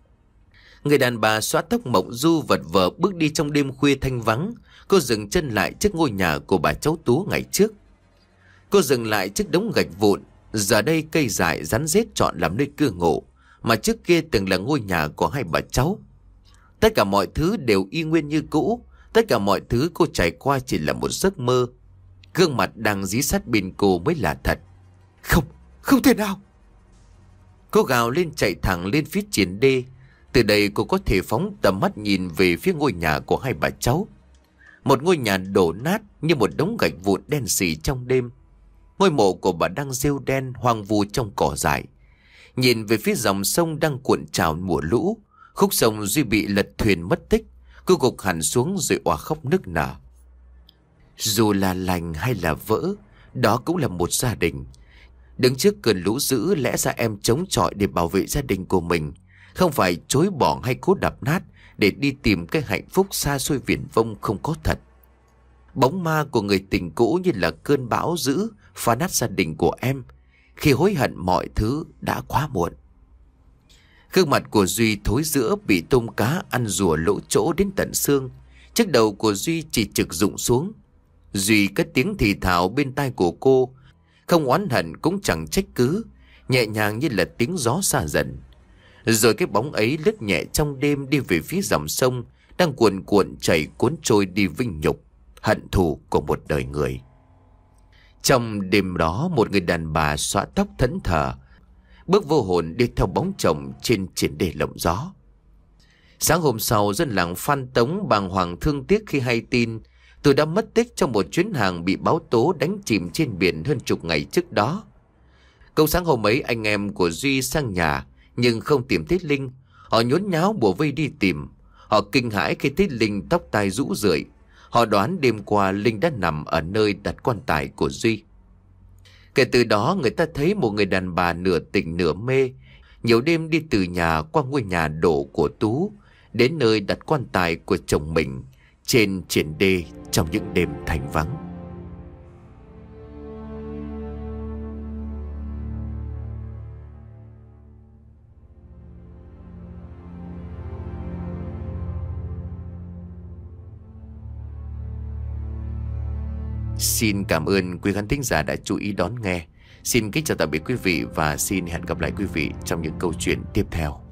Người đàn bà xõa tóc mộng du vật vờ bước đi trong đêm khuya thanh vắng. Cô dừng chân lại trước ngôi nhà của bà cháu Tú ngày trước. Cô dừng lại trước đống gạch vụn. Giờ đây cây dại rắn rết chọn làm nơi cư ngụ, mà trước kia từng là ngôi nhà của hai bà cháu. Tất cả mọi thứ đều y nguyên như cũ. Tất cả mọi thứ cô trải qua chỉ là một giấc mơ. Gương mặt đang dí sát bên cô mới là thật. Không, không thể nào. Cô gào lên chạy thẳng lên phía triển đê. Từ đây cô có thể phóng tầm mắt nhìn về phía ngôi nhà của hai bà cháu. Một ngôi nhà đổ nát như một đống gạch vụn đen sì trong đêm. Ngôi mộ của bà đang rêu đen hoang vu trong cỏ dại. Nhìn về phía dòng sông đang cuộn trào mùa lũ, khúc sông Duy bị lật thuyền mất tích. Cô gục hẳn xuống rồi òa khóc nức nở. Dù là lành hay là vỡ, đó cũng là một gia đình. Đứng trước cơn lũ dữ, lẽ ra em chống chọi để bảo vệ gia đình của mình, không phải chối bỏ hay cố đập nát để đi tìm cái hạnh phúc xa xôi viển vông không có thật. Bóng ma của người tình cũ như là cơn bão dữ phá nát gia đình của em. Khi hối hận mọi thứ đã quá muộn. Gương mặt của Duy thối rữa, bị tôm cá ăn rùa lỗ chỗ đến tận xương. Chiếc đầu của Duy chỉ trực rụng xuống. Duy cất tiếng thì thào bên tai của cô, không oán hận cũng chẳng trách cứ, nhẹ nhàng như là tiếng gió xa dần. Rồi cái bóng ấy lướt nhẹ trong đêm đi về phía dòng sông đang cuồn cuộn chảy cuốn trôi đi vinh nhục, hận thù của một đời người. Trong đêm đó, một người đàn bà xõa tóc thẫn thờ bước vô hồn đi theo bóng chồng trên triển đê lộng gió. Sáng hôm sau, dân làng Phan Tống bàng hoàng thương tiếc khi hay tin tôi đã mất tích trong một chuyến hàng bị báo tố đánh chìm trên biển hơn chục ngày trước đó. Câu sáng hôm ấy, anh em của Duy sang nhà nhưng không tìm thấy Linh. Họ nhốn nháo bủa vây đi tìm. Họ kinh hãi khi thấy Linh tóc tai rũ rượi. Họ đoán đêm qua Linh đã nằm ở nơi đặt quan tài của Duy. Kể từ đó, người ta thấy một người đàn bà nửa tỉnh nửa mê nhiều đêm đi từ nhà qua ngôi nhà đổ của Tú đến nơi đặt quan tài của chồng mình trên triển đê trong những đêm thanh vắng. Xin cảm ơn quý khán thính giả đã chú ý đón nghe. Xin kính chào tạm biệt quý vị và xin hẹn gặp lại quý vị trong những câu chuyện tiếp theo.